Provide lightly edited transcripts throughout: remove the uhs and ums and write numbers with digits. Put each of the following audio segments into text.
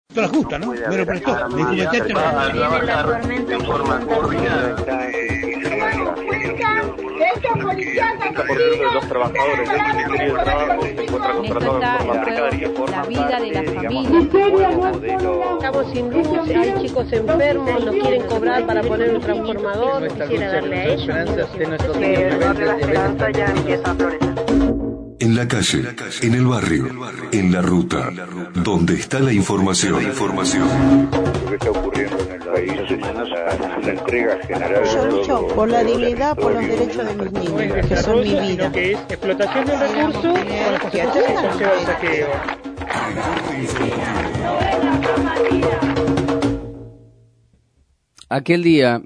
La justa, ¿no? Me lo prestó. Me cometiste en forma cordial. De los trabajadores del Ministerio de Trabajo se encuentra contratado de forma precaria. La vida de la familia. Estamos sin luz, hay chicos enfermos, no quieren cobrar para poner un transformador, quisiera darle a ellos. En la calle, en el barrio, en la ruta, donde está la información. Lo que está ocurriendo en el país es la entrega general. Yo lucho por la dignidad, por los derechos de mis niños, que son mi vida. Que es explotación del recurso con las consecuencias que conlleva el saqueo. Aquel día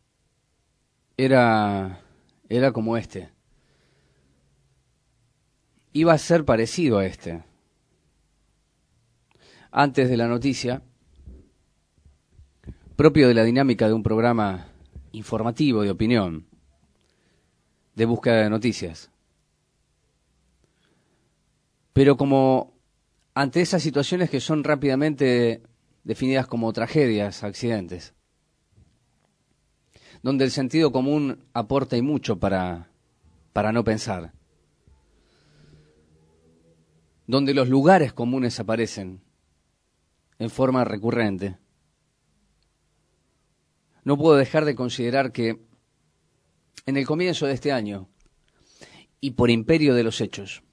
era como este. Iba a ser parecido a este. Antes de la noticia, propio de la dinámica de un programa informativo de opinión, de búsqueda de noticias. Pero como ante esas situaciones que son rápidamente definidas como tragedias, accidentes, donde el sentido común aporta y mucho para no pensar, donde los lugares comunes aparecen en forma recurrente, no puedo dejar de considerar que en el comienzo de este año, y por imperio de los hechos,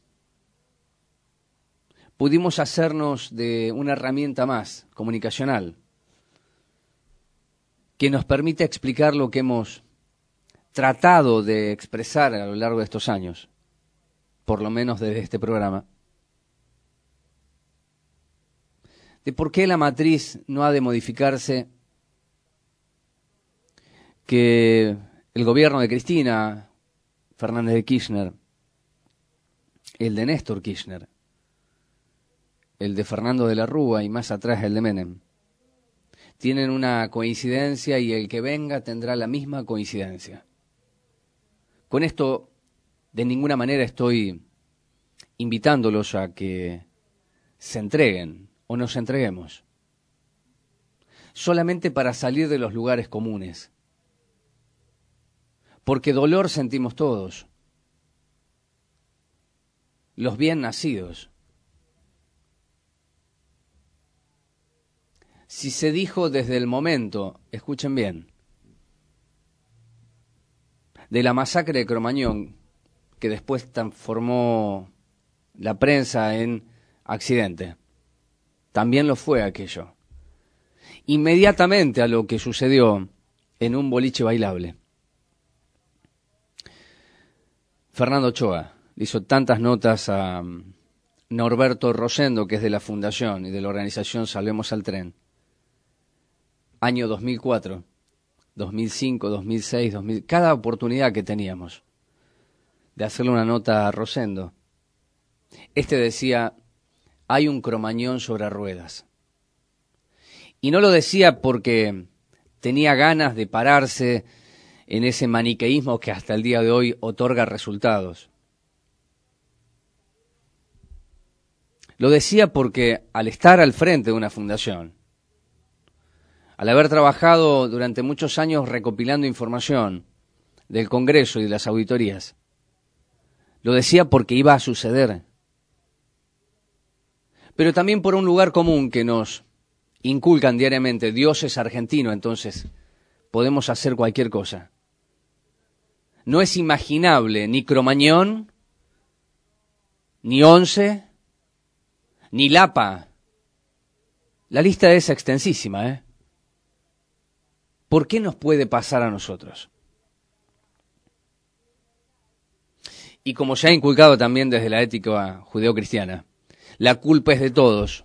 pudimos hacernos de una herramienta más comunicacional que nos permite explicar lo que hemos tratado de expresar a lo largo de estos años, por lo menos desde este programa, de por qué la matriz no ha de modificarse, que el gobierno de Cristina Fernández de Kirchner, el de Néstor Kirchner, el de Fernando de la Rúa y más atrás el de Menem, tienen una coincidencia y el que venga tendrá la misma coincidencia. Con esto, de ninguna manera estoy invitándolos a que se entreguen o nos entreguemos, solamente para salir de los lugares comunes, porque dolor sentimos todos, los bien nacidos. Si se dijo desde el momento, escuchen bien, de la masacre de Cromañón, que después transformó la prensa en accidente, también lo fue aquello. Inmediatamente a lo que sucedió en un boliche bailable. Fernando Ochoa hizo tantas notas a Norberto Rosendo, que es de la Fundación y de la organización Salvemos al Tren. Año 2004, 2005, 2006, 2000, cada oportunidad que teníamos de hacerle una nota a Rosendo, este decía: hay un Cromañón sobre ruedas. Y no lo decía porque tenía ganas de pararse en ese maniqueísmo que hasta el día de hoy otorga resultados. Lo decía porque al estar al frente de una fundación, al haber trabajado durante muchos años recopilando información del Congreso y de las auditorías, lo decía porque iba a suceder. Pero también por un lugar común que nos inculcan diariamente: Dios es argentino, entonces podemos hacer cualquier cosa. No es imaginable ni Cromañón, ni Once, ni Lapa. La lista es extensísima, ¿eh? ¿Por qué nos puede pasar a nosotros? Y como se ha inculcado también desde la ética judeocristiana, la culpa es de todos.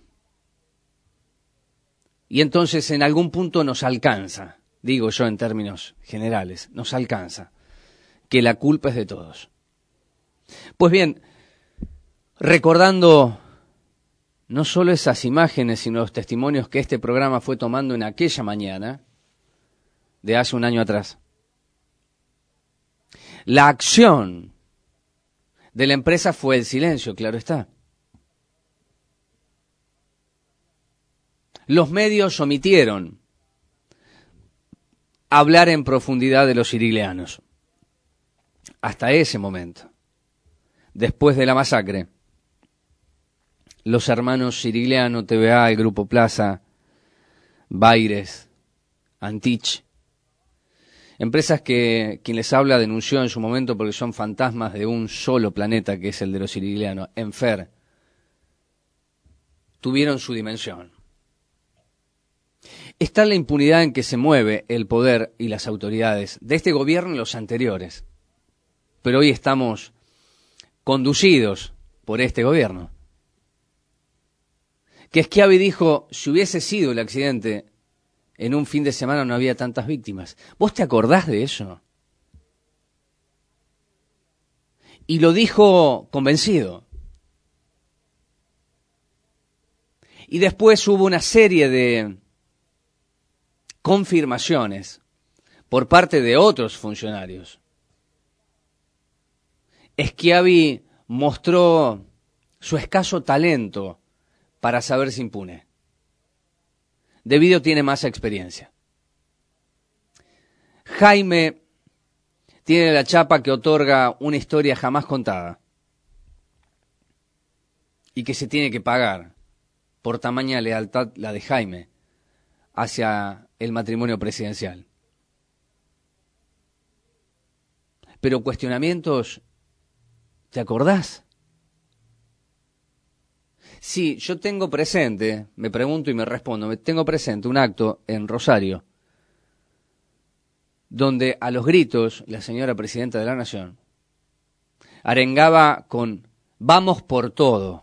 Y entonces en algún punto nos alcanza, digo yo en términos generales, nos alcanza, que la culpa es de todos. Pues bien, recordando no solo esas imágenes, sino los testimonios que este programa fue tomando en aquella mañana, de hace un año atrás, la acción de la empresa fue el silencio, claro está. Los medios omitieron hablar en profundidad de los siriglianos. Hasta ese momento, después de la masacre, los hermanos Sirigliano, TVA, el Grupo Plaza, Baires, Antich, empresas que quien les habla denunció en su momento porque son fantasmas de un solo planeta, que es el de los Siriglianos, Enfer, tuvieron su dimensión. Está la impunidad en que se mueve el poder y las autoridades de este gobierno y los anteriores. Pero hoy estamos conducidos por este gobierno. Que Schiavi dijo, si hubiese sido el accidente en un fin de semana no había tantas víctimas. ¿Vos te acordás de eso? Y lo dijo convencido. Y después hubo una serie de confirmaciones por parte de otros funcionarios. Schiavi mostró su escaso talento para saberse impune. De Vito tiene más experiencia. Jaime tiene la chapa que otorga una historia jamás contada y que se tiene que pagar por tamaña lealtad la de Jaime hacia el matrimonio presidencial. Pero cuestionamientos, ¿te acordás? Sí, yo tengo presente, me pregunto y me respondo, tengo presente un acto en Rosario donde a los gritos la señora presidenta de la Nación arengaba con vamos por todo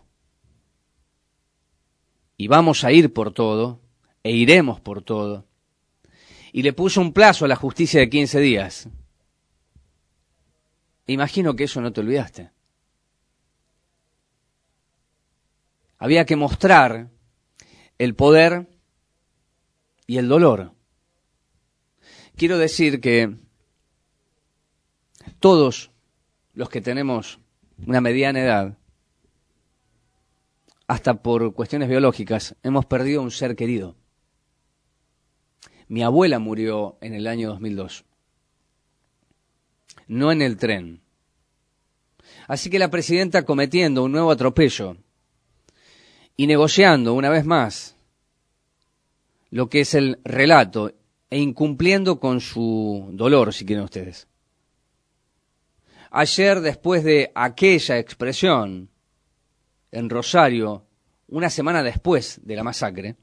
y vamos a ir por todo e iremos por todo y le puso un plazo a la justicia de 15 días. Imagino que eso no te olvidaste. Había que mostrar el poder y el dolor. Quiero decir que todos los que tenemos una mediana edad, hasta por cuestiones biológicas, hemos perdido un ser querido. Mi abuela murió en el año 2002, no en el tren. Así que la presidenta, cometiendo un nuevo atropello y negociando una vez más lo que es el relato e incumpliendo con su dolor, si quieren ustedes. Ayer, después de aquella expresión en Rosario, una semana después de la masacre,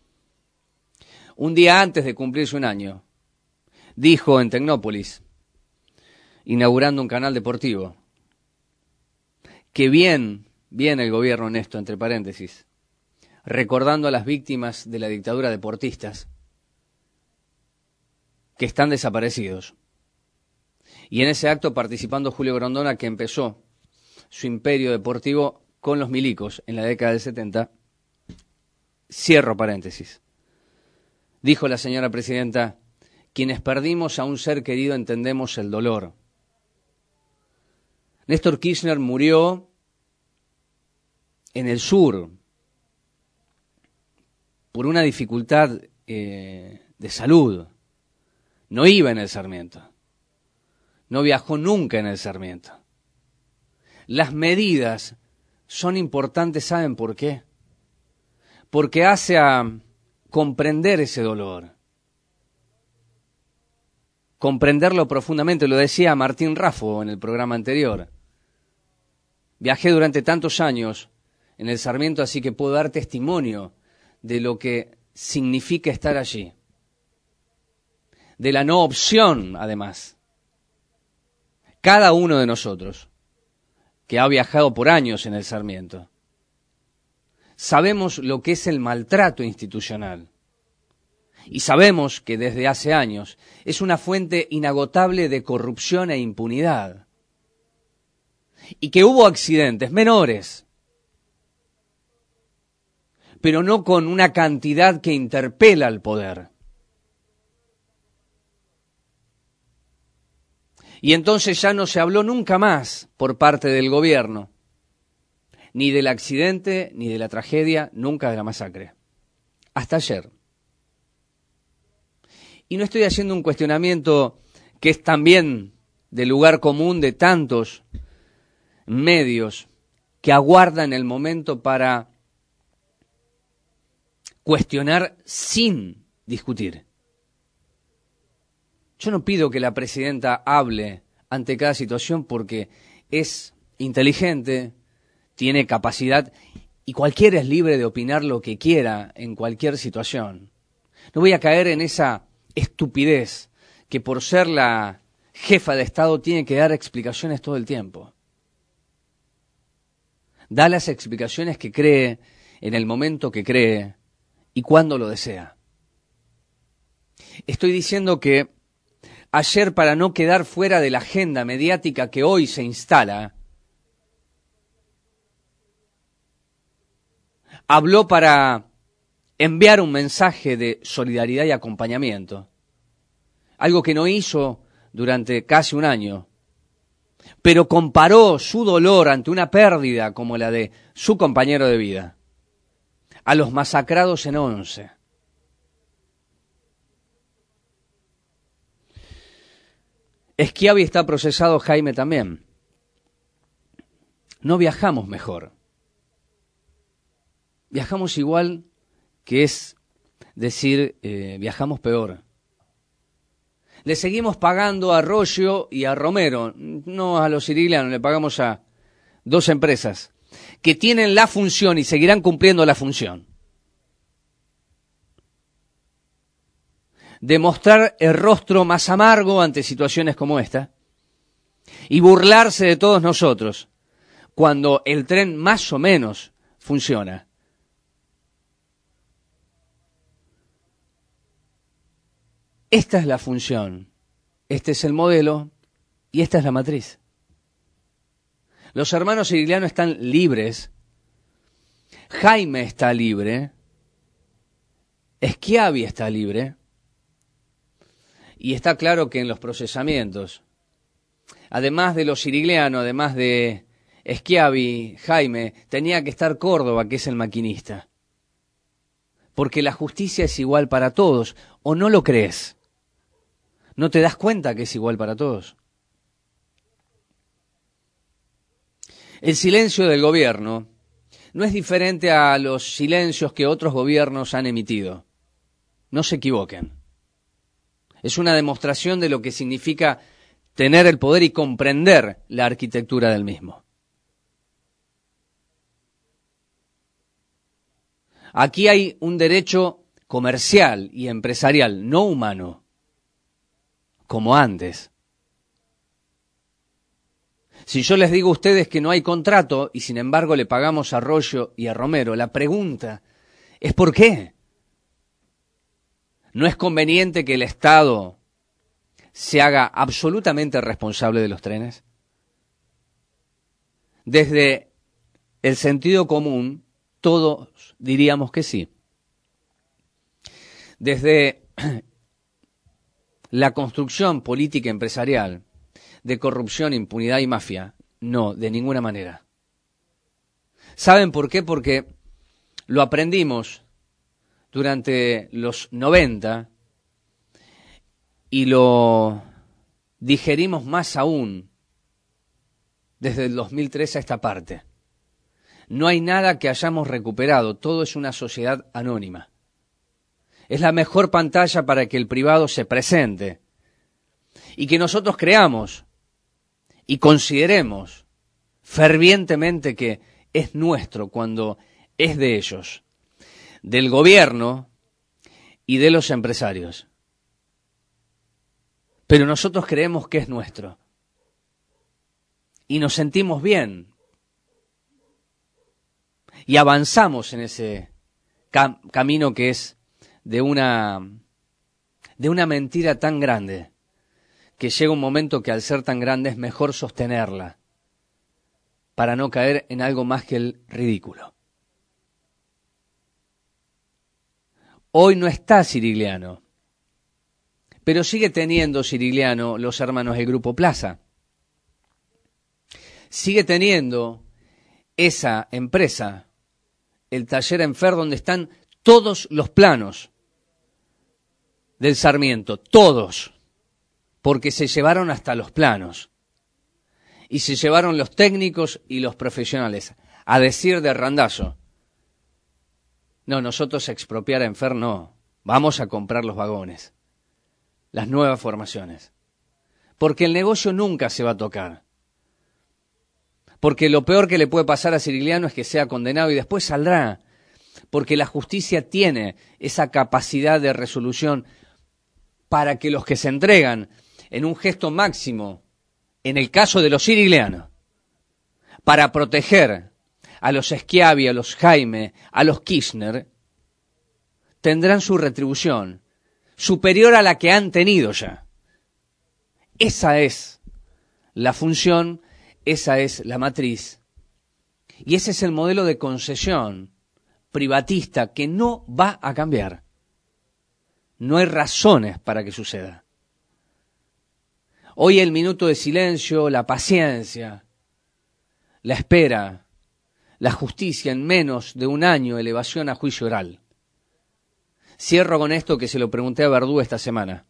un día antes de cumplirse un año, dijo en Tecnópolis, inaugurando un canal deportivo, que bien el gobierno en esto, entre paréntesis, recordando a las víctimas de la dictadura deportistas que están desaparecidos. Y en ese acto participando Julio Grondona, que empezó su imperio deportivo con los milicos en la década del 70, cierro paréntesis. Dijo la señora presidenta, quienes perdimos a un ser querido entendemos el dolor. Néstor Kirchner murió en el sur por una dificultad de salud. No iba en el Sarmiento. No viajó nunca en el Sarmiento. Las medidas son importantes, ¿saben por qué? Porque hace a comprender ese dolor. Comprenderlo profundamente, lo decía Martín Raffo en el programa anterior. Viajé durante tantos años en el Sarmiento, así que puedo dar testimonio de lo que significa estar allí. De la no opción, además. Cada uno de nosotros, que ha viajado por años en el Sarmiento, sabemos lo que es el maltrato institucional. Y sabemos que desde hace años es una fuente inagotable de corrupción e impunidad. Y que hubo accidentes menores, pero no con una cantidad que interpela al poder. Y entonces ya no se habló nunca más por parte del gobierno, ni del accidente, ni de la tragedia, nunca de la masacre. hasta ayer. Y no estoy haciendo un cuestionamiento que es también de lugar común de tantos medios que aguardan el momento para cuestionar sin discutir. Yo no pido que la presidenta hable ante cada situación porque es inteligente, tiene capacidad y cualquiera es libre de opinar lo que quiera en cualquier situación. No voy a caer en esa estupidez que por ser la jefa de Estado tiene que dar explicaciones todo el tiempo. Da las explicaciones que cree, en el momento que cree y cuando lo desea. Estoy diciendo que ayer, para no quedar fuera de la agenda mediática que hoy se instala, habló para enviar un mensaje de solidaridad y acompañamiento, algo que no hizo durante casi un año, pero comparó su dolor ante una pérdida como la de su compañero de vida a los masacrados en Once. Schiavi está procesado, Jaime también. No viajamos mejor. Viajamos igual, que es decir, viajamos peor. Le seguimos pagando a Roggio y a Romero, no a los siriglianos, le pagamos a dos empresas que tienen la función y seguirán cumpliendo la función de mostrar el rostro más amargo ante situaciones como esta y burlarse de todos nosotros cuando el tren más o menos funciona. Esta es la función, este es el modelo y esta es la matriz. Los hermanos siriglianos están libres, Jaime está libre, Schiavi está libre, y está claro que en los procesamientos, además de los siriglianos, además de Schiavi, Jaime, tenía que estar Córdoba, que es el maquinista. Porque la justicia es igual para todos, ¿o no lo crees? ¿No te das cuenta que es igual para todos? El silencio del gobierno no es diferente a los silencios que otros gobiernos han emitido. No se equivoquen. Es una demostración de lo que significa tener el poder y comprender la arquitectura del mismo. Aquí hay un derecho comercial y empresarial, no humano, como antes. Si yo les digo a ustedes que no hay contrato y sin embargo le pagamos a Roggio y a Romero, la pregunta es ¿por qué? ¿No es conveniente que el Estado se haga absolutamente responsable de los trenes? Desde el sentido común, todos diríamos que sí. Desde la construcción política empresarial de corrupción, impunidad y mafia, no, de ninguna manera. ¿Saben por qué? Porque lo aprendimos durante los 90 y lo digerimos más aún desde el 2003 a esta parte. No hay nada que hayamos recuperado, todo es una sociedad anónima. Es la mejor pantalla para que el privado se presente y que nosotros creamos y consideremos fervientemente que es nuestro cuando es de ellos, del gobierno y de los empresarios. Pero nosotros creemos que es nuestro y nos sentimos bien y avanzamos en ese camino que es de una mentira tan grande que llega un momento que al ser tan grande es mejor sostenerla para no caer en algo más que el ridículo. Hoy no está Sirigliano, pero sigue teniendo Sirigliano los hermanos del Grupo Plaza. Sigue teniendo esa empresa, el taller Enfer, donde están todos los planos del Sarmiento, todos, porque se llevaron hasta los planos y se llevaron los técnicos y los profesionales. A decir de Randazzo, no, nosotros expropiar a Enfer no, vamos a comprar los vagones, las nuevas formaciones, porque el negocio nunca se va a tocar, porque lo peor que le puede pasar a Cirigliano es que sea condenado y después saldrá, porque la justicia tiene esa capacidad de resolución para que los que se entregan en un gesto máximo, en el caso de los Ciriglianos, para proteger a los Schiavi, a los Jaime, a los Kirchner, tendrán su retribución superior a la que han tenido ya. Esa es la función, esa es la matriz, y ese es el modelo de concesión privatista que no va a cambiar. No hay razones para que suceda. Hoy el minuto de silencio, la paciencia, la espera, la justicia en menos de un año, elevación a juicio oral. Cierro con esto que se lo pregunté a Verdú esta semana.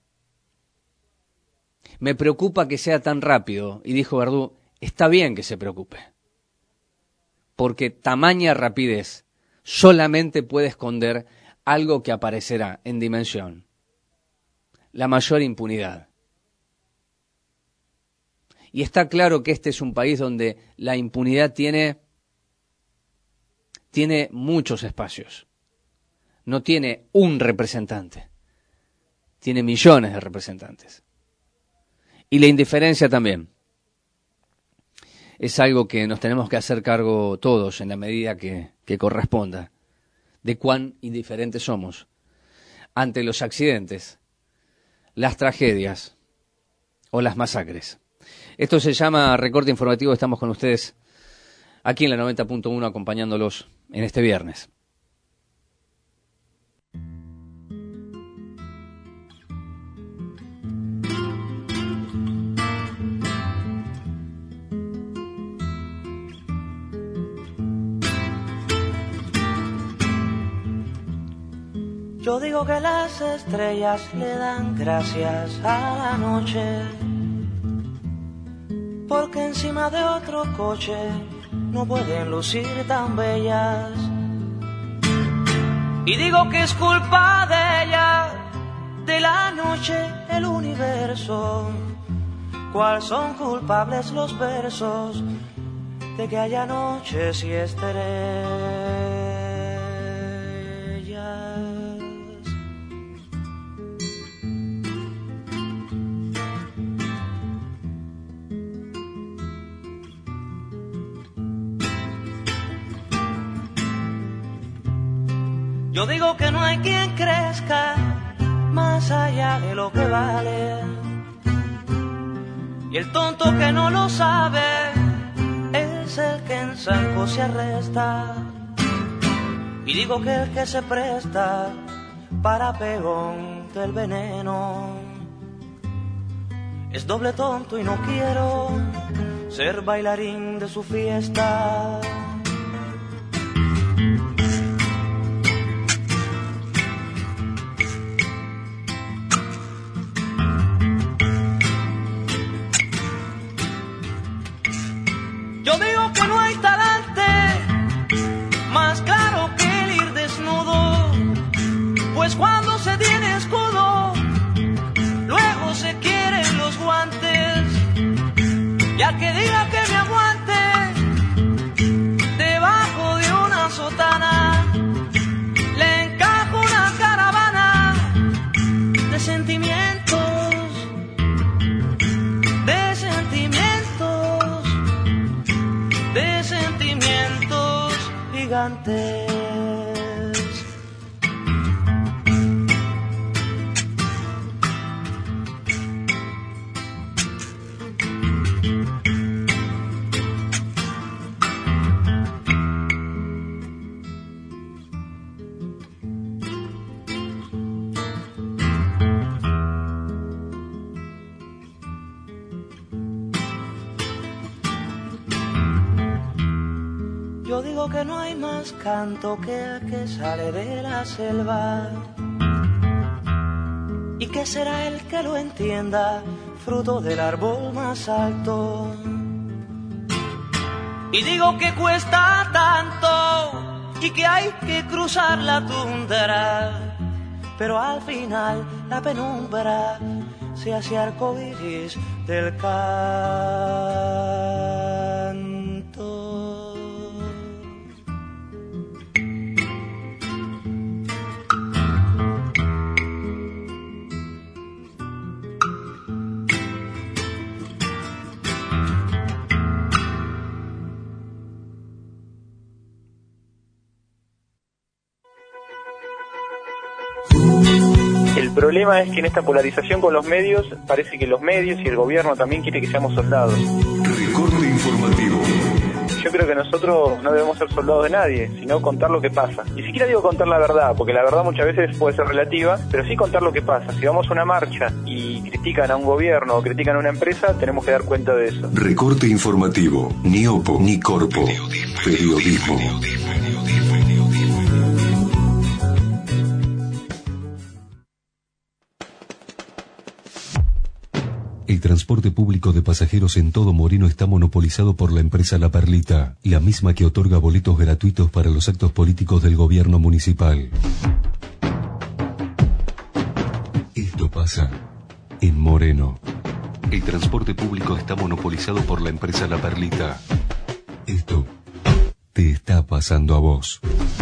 Me preocupa que sea tan rápido, y dijo Verdú, está bien que se preocupe, porque tamaña rapidez solamente puede esconder algo que aparecerá en dimensión: la mayor impunidad. Y está claro que este es un país donde la impunidad tiene muchos espacios. No tiene un representante, tiene millones de representantes. Y la indiferencia también. Es algo que nos tenemos que hacer cargo todos en la medida que corresponda, de cuán indiferentes somos ante los accidentes, las tragedias o las masacres. Esto se llama Recorte Informativo. Estamos con ustedes aquí en la 90.1 acompañándolos en este viernes. Yo digo que las estrellas le dan gracias a la noche, porque encima de otro coche no pueden lucir tan bellas. Y digo que es culpa de ella, de la noche, el universo. ¿Cuál son culpables los versos de que haya noches y estrellas? Yo digo que no hay quien crezca más allá de lo que vale, y el tonto que no lo sabe es el que en zanco se arresta. Y digo que el que se presta para pegón del veneno es doble tonto, y no quiero ser bailarín de su fiesta. Yo digo que no hay talante más claro que el ir desnudo, pues cuando se tiene escudo, luego se quieren los guantes. Y al que diga que me aguante debajo de una sotana, le encajo una caravana de sentimientos, de sentimientos, de sentimientos gigantes. digo que no hay más canto que el que sale de la selva. ¿Y qué será el que lo entienda? Fruto del árbol más alto. Y digo que cuesta tanto y que hay que cruzar la tundra, pero al final la penumbra se hace arcoíris del canto. El problema es que en esta polarización con los medios, parece que los medios y el gobierno también quiere que seamos soldados. Recorte informativo. Yo creo que nosotros no debemos ser soldados de nadie, sino contar lo que pasa. Ni siquiera digo contar la verdad, porque la verdad muchas veces puede ser relativa, pero sí contar lo que pasa. Si vamos a una marcha y critican a un gobierno o critican a una empresa, tenemos que dar cuenta de eso. Recorte informativo. Ni opo, ni corpo. Periodismo. El transporte público de pasajeros en todo Moreno está monopolizado por la empresa La Perlita, la misma que otorga boletos gratuitos para los actos políticos del gobierno municipal. Esto pasa en Moreno. El transporte público está monopolizado por la empresa La Perlita. Esto te está pasando a vos.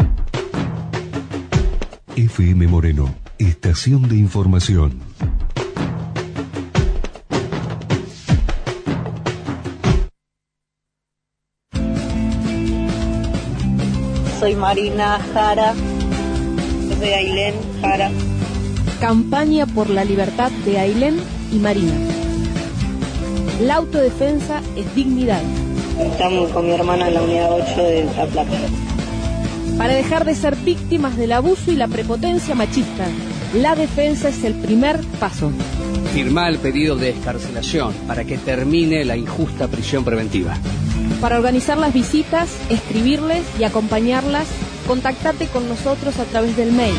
FM Moreno, estación de información. Soy Marina Jara, soy Ailén Jara. Campaña por la libertad de Ailén y Marina. La autodefensa es dignidad. Estamos con mi hermana en la unidad 8 de La Plata. Para dejar de ser víctimas del abuso y la prepotencia machista, la defensa es el primer paso. Firmá el pedido de excarcelación para que termine la injusta prisión preventiva. Para organizar las visitas, escribirles y acompañarlas, contactate con nosotros a través del mail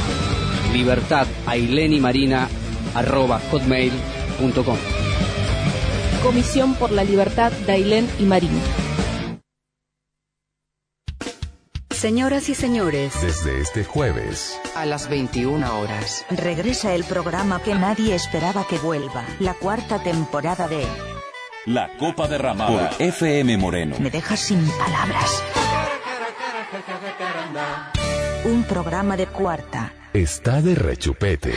libertadailenymarina@hotmail.com. Comisión por la Libertad de Ailén y Marina. Señoras y señores, desde este jueves a las 21 horas, regresa el programa que nadie esperaba que vuelva, la 4ª temporada de La Copa Derramada por FM Moreno. Me dejas sin palabras. Un programa de cuarta. Está de rechupete.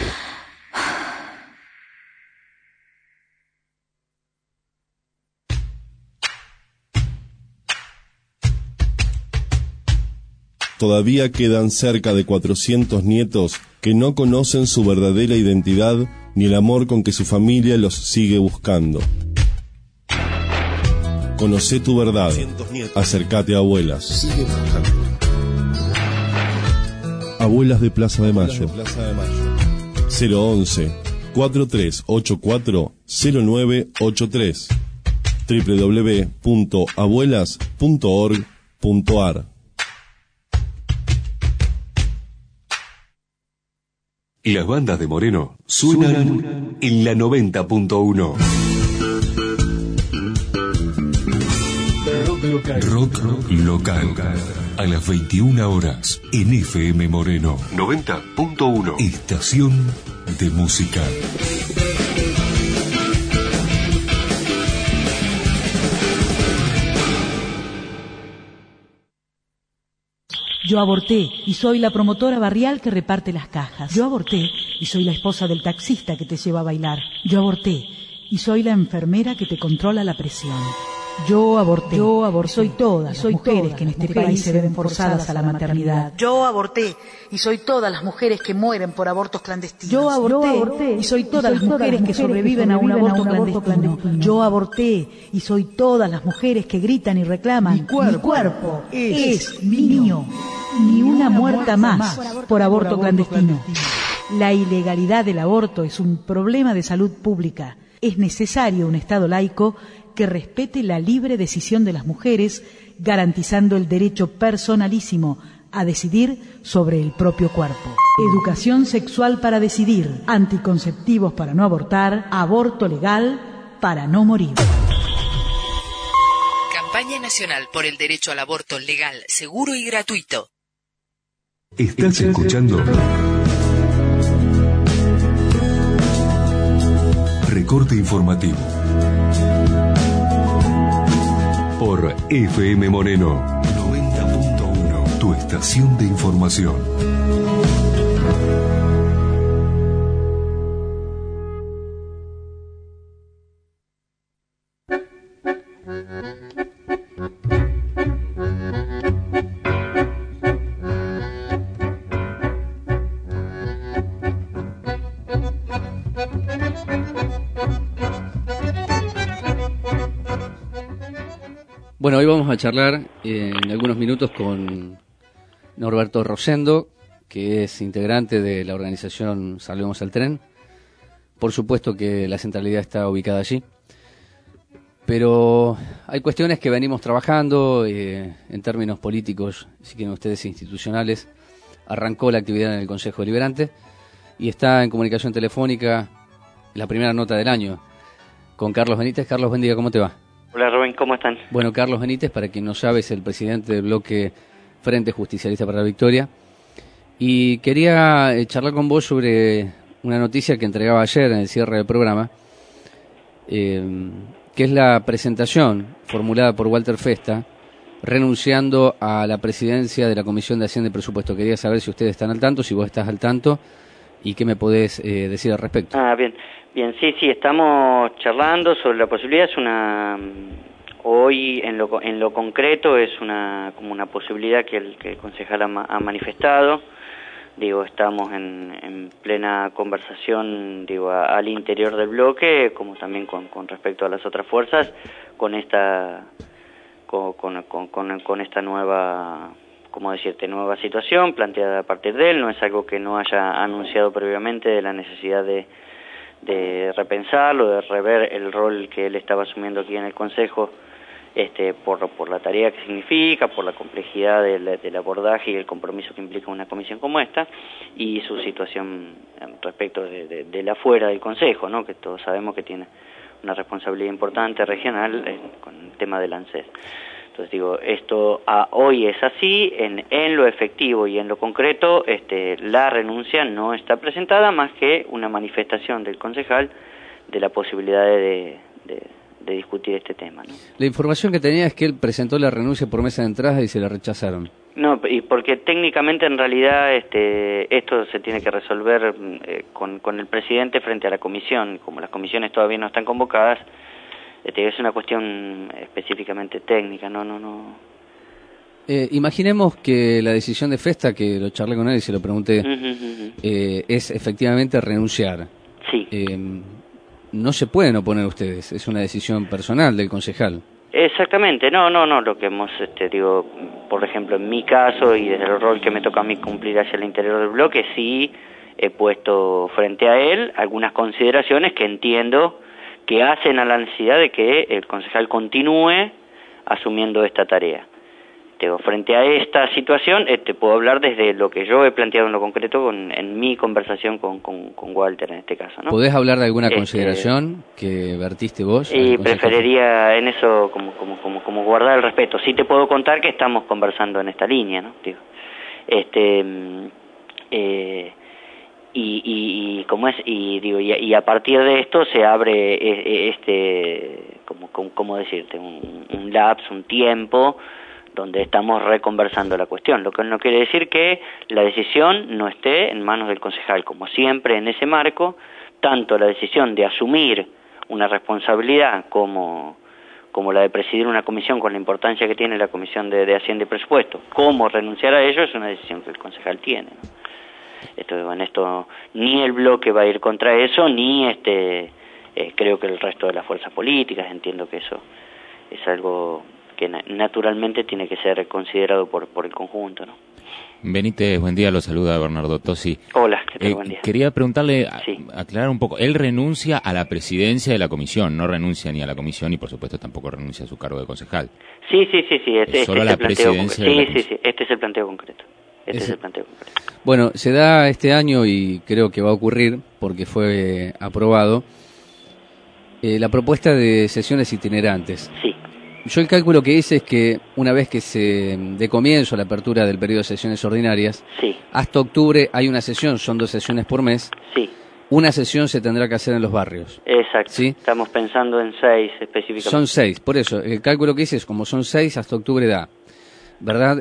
Todavía quedan cerca de 400 nietos que no conocen su verdadera identidad ni el amor con que su familia los sigue buscando. Conocé tu verdad. Acércate a Abuelas. Abuelas de Plaza de Mayo. 011-4384-0983. www.abuelas.org.ar. Las bandas de Moreno suenan en la 90.1. Rock local. A las 21 horas en FM Moreno 90.1. Estación de música. Yo aborté y soy la promotora barrial que reparte las cajas. Yo aborté y soy la esposa del taxista que te lleva a bailar. Yo aborté y soy la enfermera que te controla la presión. Yo aborté. Soy todas las mujeres que en este país se ven forzadas a la maternidad. Yo aborté y soy todas las mujeres que mueren por abortos clandestinos. Yo aborté y soy todas las mujeres que sobreviven a un aborto clandestino. Yo aborté y soy todas las mujeres que gritan y reclaman: mi cuerpo es mío. Ni una muerta más por aborto clandestino. La ilegalidad del aborto es un problema de salud pública. Es necesario un Estado laico que respete la libre decisión de las mujeres garantizando el derecho personalísimo a decidir sobre el propio cuerpo. Educación sexual para decidir, anticonceptivos para no abortar, aborto legal para no morir. Campaña Nacional por el Derecho al Aborto Legal, Seguro y Gratuito. Estás escuchando Recorte Informativo por FM Moreno 90.1, tu estación de información. Bueno, hoy vamos a charlar en algunos minutos con Norberto Rosendo, que es integrante de la organización Salvemos al Tren. Por supuesto que la centralidad está ubicada allí, pero hay cuestiones que venimos trabajando en términos políticos, si quieren ustedes institucionales. Arrancó la actividad en el Consejo Deliberante y está en comunicación telefónica la primera nota del año con Carlos Benítez. Carlos, buen día, ¿cómo te va? Hola Rubén, ¿cómo están? Bueno, Carlos Benítez, para quien no sabe, es el presidente del bloque Frente Justicialista para la Victoria. Y quería charlar con vos sobre una noticia que entregaba ayer en el cierre del programa, que es la presentación formulada por Walter Festa, renunciando a la presidencia de la Comisión de Hacienda y Presupuesto. Quería saber si ustedes están al tanto, si vos estás al tanto, y qué me podés decir al respecto. Bien, sí, estamos charlando sobre la posibilidad. Es una, hoy en lo concreto es como una posibilidad que el concejal ha manifestado. Estamos en plena conversación, al interior del bloque, como también con respecto a las otras fuerzas, con esta nueva, nueva situación planteada a partir de él. No es algo que no haya anunciado previamente, de la necesidad de repensarlo, de rever el rol que él estaba asumiendo aquí en el Consejo, por la tarea que significa, por la complejidad del abordaje y el compromiso que implica una comisión como esta, y su situación respecto de la fuera del Consejo, ¿no? Que todos sabemos que tiene una responsabilidad importante regional con el tema del ANSES. Entonces esto hoy es así, en lo efectivo y en lo concreto, la renuncia no está presentada, más que una manifestación del concejal de la posibilidad de discutir este tema, ¿no? La información que tenía es que él presentó la renuncia por mesa de entrada y se la rechazaron. No, y porque técnicamente en realidad esto se tiene que resolver con el presidente frente a la comisión. Como las comisiones todavía no están convocadas, es una cuestión específicamente técnica, no. Imaginemos que la decisión de Festa, que lo charlé con él y se lo pregunté, es efectivamente renunciar. Sí. No se pueden oponer ustedes, es una decisión personal del concejal. Exactamente, no, lo que hemos, por ejemplo, en mi caso y desde el rol que me toca a mí cumplir hacia el interior del bloque, sí he puesto frente a él algunas consideraciones que entiendo que hacen a la necesidad de que el concejal continúe asumiendo esta tarea. Frente a esta situación, puedo hablar desde lo que yo he planteado en lo concreto en mi conversación con Walter en este caso, ¿no? ¿Podés hablar de alguna consideración que vertiste vos? Y preferiría en eso como guardar el respeto. Sí te puedo contar que estamos conversando en esta línea, ¿no? Y a partir de esto se abre ¿cómo decirte? Un lapso, un tiempo donde estamos reconversando la cuestión, lo que no quiere decir que la decisión no esté en manos del concejal. Como siempre, en ese marco, tanto la decisión de asumir una responsabilidad como la de presidir una comisión con la importancia que tiene la Comisión de Hacienda y Presupuesto, como renunciar a ello, es una decisión que el concejal tiene, ¿no? En esto ni el bloque va a ir contra eso, ni creo que el resto de las fuerzas políticas. Entiendo que eso es algo que naturalmente tiene que ser considerado por el conjunto, ¿no? Benítez, buen día, lo saluda Bernardo Tosi. Hola, ¿qué tal? Buen día. Quería preguntarle, aclarar un poco, él renuncia a la presidencia de la comisión, no renuncia ni a la comisión y por supuesto tampoco renuncia a su cargo de concejal. Sí, solo a la presidencia de la comisión. Sí, este es el planteo concreto. Bueno, se da este año y creo que va a ocurrir porque fue aprobado la propuesta de sesiones itinerantes. Sí. Yo el cálculo que hice es que una vez que se dé comienzo a la apertura del periodo de sesiones ordinarias, hasta octubre hay una sesión, son 2 sesiones por mes. Sí. Una sesión se tendrá que hacer en los barrios. Exacto. ¿Sí? Estamos pensando en 6 específicamente. Son 6, por eso, el cálculo que hice es como son 6, hasta octubre da. ¿Verdad?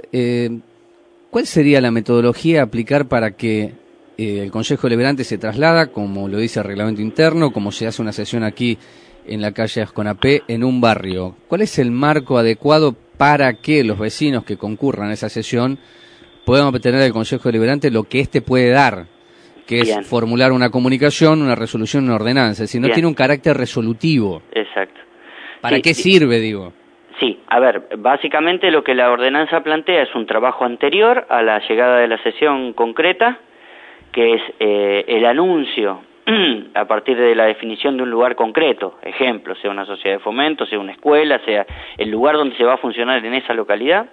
¿Cuál sería la metodología a aplicar para que el Consejo Deliberante se traslada, como lo dice el reglamento interno, como se hace una sesión aquí en la calle Asconapé, en un barrio? ¿Cuál es el marco adecuado para que los vecinos que concurran a esa sesión puedan obtener del Consejo Deliberante lo que éste puede dar, que es formular una comunicación, una resolución, una ordenanza? Si no tiene un carácter resolutivo. Exacto. ¿Para qué sirve, digo? Sí, a ver, básicamente lo que la ordenanza plantea es un trabajo anterior a la llegada de la sesión concreta, que es el anuncio a partir de la definición de un lugar concreto, ejemplo, sea una sociedad de fomento, sea una escuela, sea el lugar donde se va a funcionar en esa localidad,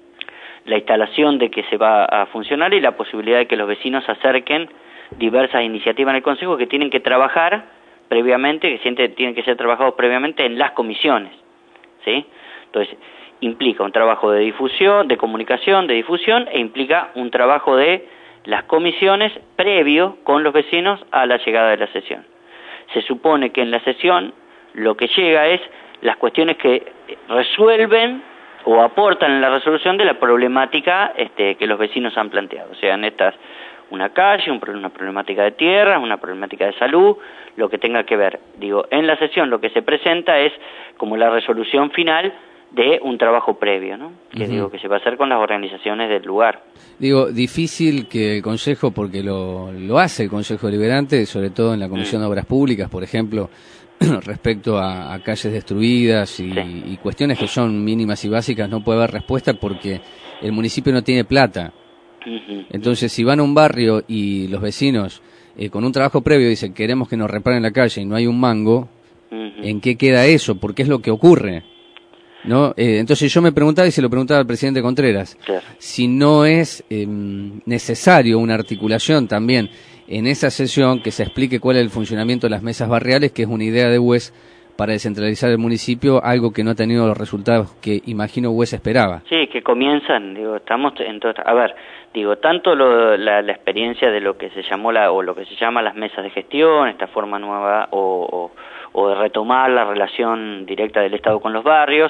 la instalación de que se va a funcionar y la posibilidad de que los vecinos acerquen diversas iniciativas en el Consejo que tienen que trabajar previamente, tienen que ser trabajados previamente en las comisiones, ¿sí? Entonces, implica un trabajo de difusión, de comunicación, de difusión, e implica un trabajo de las comisiones previo con los vecinos a la llegada de la sesión. Se supone que en la sesión lo que llega es las cuestiones que resuelven o aportan en la resolución de la problemática que los vecinos han planteado. O sea, en estas, una calle, una problemática de tierra, una problemática de salud, lo que tenga que ver. Digo, en la sesión lo que se presenta es como la resolución final de un trabajo previo, ¿no? Que digo que se va a hacer con las organizaciones del lugar. Digo, difícil que el Consejo, porque lo hace el Consejo Deliberante, sobre todo en la Comisión de Obras Públicas, por ejemplo, respecto a calles destruidas y cuestiones que son mínimas y básicas, no puede haber respuesta porque el municipio no tiene plata. Entonces, si van a un barrio y los vecinos con un trabajo previo dicen queremos que nos reparen la calle y no hay un mango, ¿en qué queda eso? Porque es lo que ocurre, ¿no? Entonces yo me preguntaba, y se lo preguntaba al presidente Contreras, si no es necesario una articulación también en esa sesión que se explique cuál es el funcionamiento de las mesas barriales, que es una idea de UES para descentralizar el municipio, algo que no ha tenido los resultados que imagino UES esperaba. Sí, que comienzan, digo, estamos en todo, a ver, digo, tanto la experiencia de lo que se llamó lo que se llama las mesas de gestión, esta forma nueva o de retomar la relación directa del Estado con los barrios,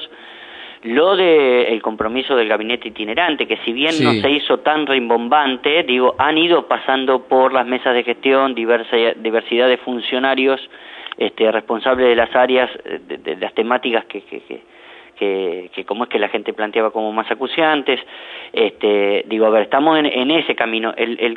lo de el compromiso del gabinete itinerante, que si bien no se hizo tan rimbombante, digo, han ido pasando por las mesas de gestión diversidad de funcionarios responsables de las áreas, de las temáticas que como es que la gente planteaba como más acuciantes. Digo, a ver, estamos en ese camino.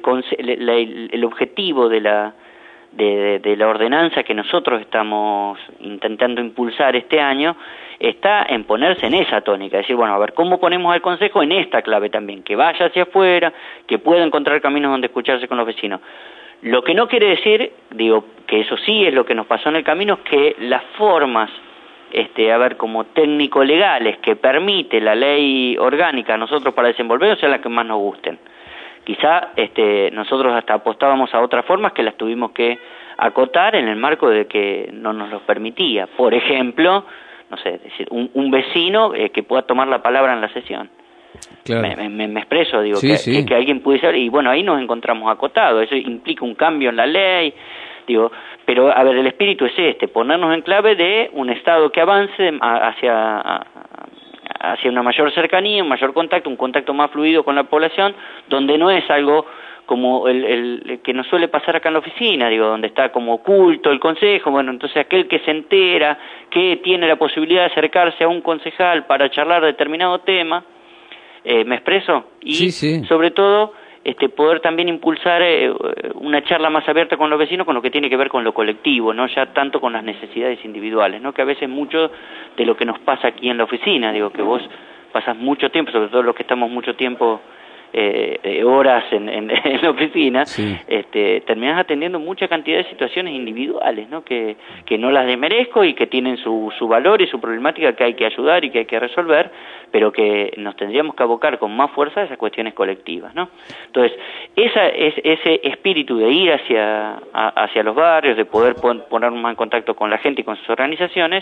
El objetivo de la ordenanza que nosotros estamos intentando impulsar este año está en ponerse en esa tónica, decir, bueno, a ver, ¿cómo ponemos al Consejo en esta clave también? Que vaya hacia afuera, que pueda encontrar caminos donde escucharse con los vecinos. Lo que no quiere decir, digo, que eso sí es lo que nos pasó en el camino, es que las formas, a ver, como técnico-legales que permite la ley orgánica a nosotros para desenvolvernos sean las que más nos gusten. Quizá nosotros hasta apostábamos a otras formas que las tuvimos que acotar en el marco de que no nos los permitía. Por ejemplo, no sé, decir, un vecino que pueda tomar la palabra en la sesión. Claro. Me expreso, digo, que alguien pudiese hablar, y bueno, ahí nos encontramos acotados, eso implica un cambio en la ley, digo, pero a ver, el espíritu es ponernos en clave de un Estado que avance hacia una mayor cercanía, un mayor contacto, un contacto más fluido con la población, donde no es algo como el que nos suele pasar acá en la oficina, digo, donde está como oculto el consejo. Bueno, entonces aquel que se entera que tiene la posibilidad de acercarse a un concejal para charlar determinado tema, ¿me expreso? Y sobre todo poder también impulsar una charla más abierta con los vecinos con lo que tiene que ver con lo colectivo, no ya tanto con las necesidades individuales, ¿no? Que a veces mucho de lo que nos pasa aquí en la oficina, digo, que vos pasas mucho tiempo, sobre todo los que estamos mucho tiempo horas en la oficina, terminás atendiendo mucha cantidad de situaciones individuales, ¿no? Que no las desmerezco y que tienen su valor y su problemática que hay que ayudar y que hay que resolver, pero que nos tendríamos que abocar con más fuerza a esas cuestiones colectivas, ¿no? Entonces, ese espíritu de ir hacia los barrios, de poder ponernos más en contacto con la gente y con sus organizaciones,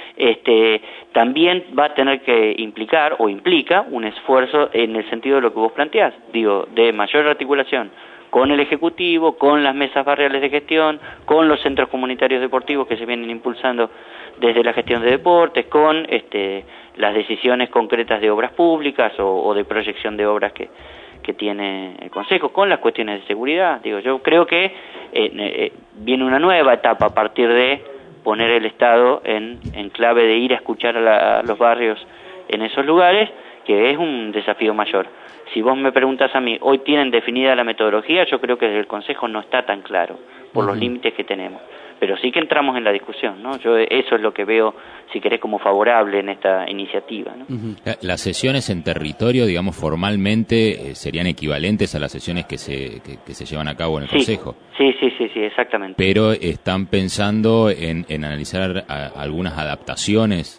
también va a tener que implica un esfuerzo en el sentido de lo que vos planteás, digo, de mayor articulación con el Ejecutivo, con las mesas barriales de gestión, con los centros comunitarios deportivos que se vienen impulsando desde la gestión de deportes, con las decisiones concretas de obras públicas o de proyección de obras que tiene el Consejo, con las cuestiones de seguridad. Digo, yo creo que viene una nueva etapa a partir de poner el Estado en clave de ir a escuchar a los barrios en esos lugares, que es un desafío mayor. Si vos me preguntas a mí, ¿hoy tienen definida la metodología? Yo creo que desde el Consejo no está tan claro, por los límites que tenemos. Pero sí que entramos en la discusión, ¿no? Yo eso es lo que veo, si querés, como favorable en esta iniciativa, ¿no? Las sesiones en territorio, digamos, formalmente serían equivalentes a las sesiones que se llevan a cabo en el Consejo. Sí, exactamente. Pero están pensando en analizar algunas adaptaciones.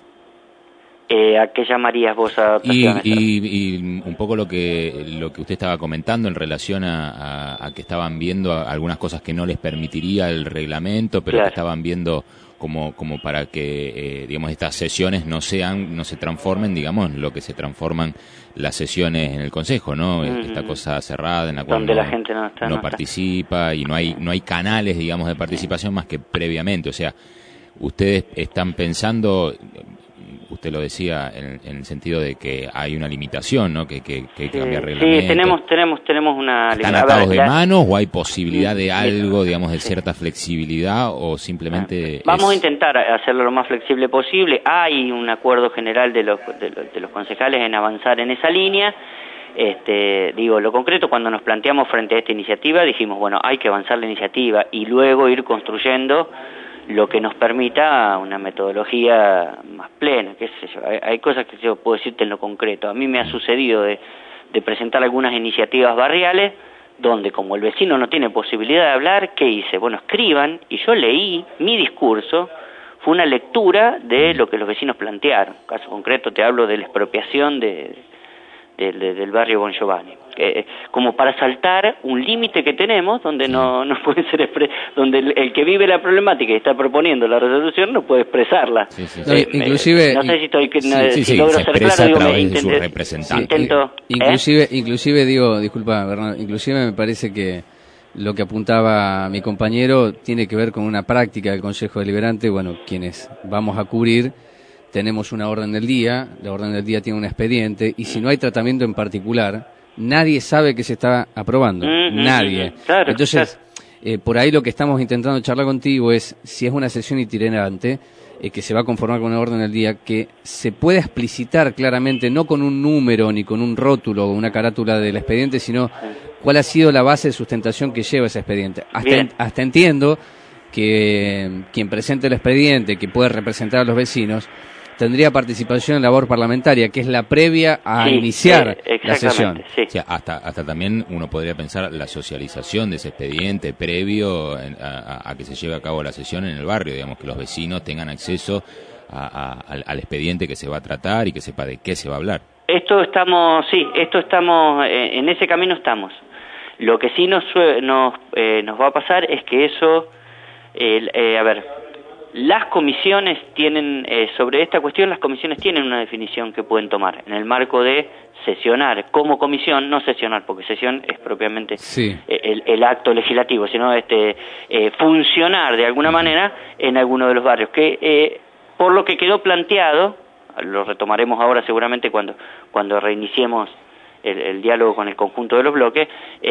¿A qué llamarías vos adaptaciones? Y un poco lo que usted estaba comentando en relación a que estaban viendo algunas cosas que no les permitiría el reglamento, pero que estaban viendo como para que digamos estas sesiones no se transformen, digamos, lo que se transforman las sesiones en el Consejo, ¿no? Esta cosa cerrada en la cual donde la gente no participa y no hay canales, digamos, de participación más que previamente. O sea, ustedes están pensando, usted lo decía, en el sentido de que hay una limitación, ¿no? Que cambia el reglamento. Sí, tenemos una limitación. ¿Están atados de manos o hay posibilidad de algo, digamos, de cierta flexibilidad o simplemente vamos a intentar hacerlo lo más flexible posible? Hay un acuerdo general de los concejales en avanzar en esa línea. Digo, lo concreto, cuando nos planteamos frente a esta iniciativa, dijimos, bueno, hay que avanzar la iniciativa y luego ir construyendo lo que nos permita una metodología más plena, qué sé yo. Hay cosas que yo puedo decirte en lo concreto. A mí me ha sucedido de presentar algunas iniciativas barriales donde, como el vecino no tiene posibilidad de hablar, ¿qué hice? Bueno, escriban, y yo leí mi discurso, fue una lectura de lo que los vecinos plantearon. Caso concreto te hablo de la expropiación del barrio Bon Giovanni, como para saltar un límite que tenemos donde no puede ser donde el que vive la problemática y está proponiendo la resolución no puede expresarla. Inclusive no sé si logro ser claro, digo, inclusive digo, disculpa Bernardo, inclusive me parece que lo que apuntaba mi compañero tiene que ver con una práctica del Consejo Deliberante. Bueno, quienes vamos a cubrir tenemos una orden del día, la orden del día tiene un expediente, y si no hay tratamiento en particular, nadie sabe que se está aprobando, nadie. Claro, entonces, por ahí lo que estamos intentando charlar contigo es, si es una sesión itinerante, que se va a conformar con una orden del día, que se pueda explicitar claramente, no con un número, ni con un rótulo o una carátula del expediente, sino cuál ha sido la base de sustentación que lleva ese expediente. Hasta entiendo que quien presente el expediente, que puede representar a los vecinos, tendría participación en labor parlamentaria, que es la previa a iniciar la sesión. Sí. O sea, hasta también uno podría pensar la socialización de ese expediente previo a que se lleve a cabo la sesión en el barrio, digamos, que los vecinos tengan acceso al expediente que se va a tratar y que sepa de qué se va a hablar. Esto estamos en ese camino estamos. Lo que sí nos va a pasar es que eso, las comisiones tienen, sobre esta cuestión, las comisiones tienen una definición que pueden tomar en el marco de sesionar como comisión, no sesionar, porque sesión es propiamente el acto legislativo, sino funcionar de alguna manera en alguno de los barrios, que por lo que quedó planteado, lo retomaremos ahora seguramente cuando reiniciemos el diálogo con el conjunto de los bloques,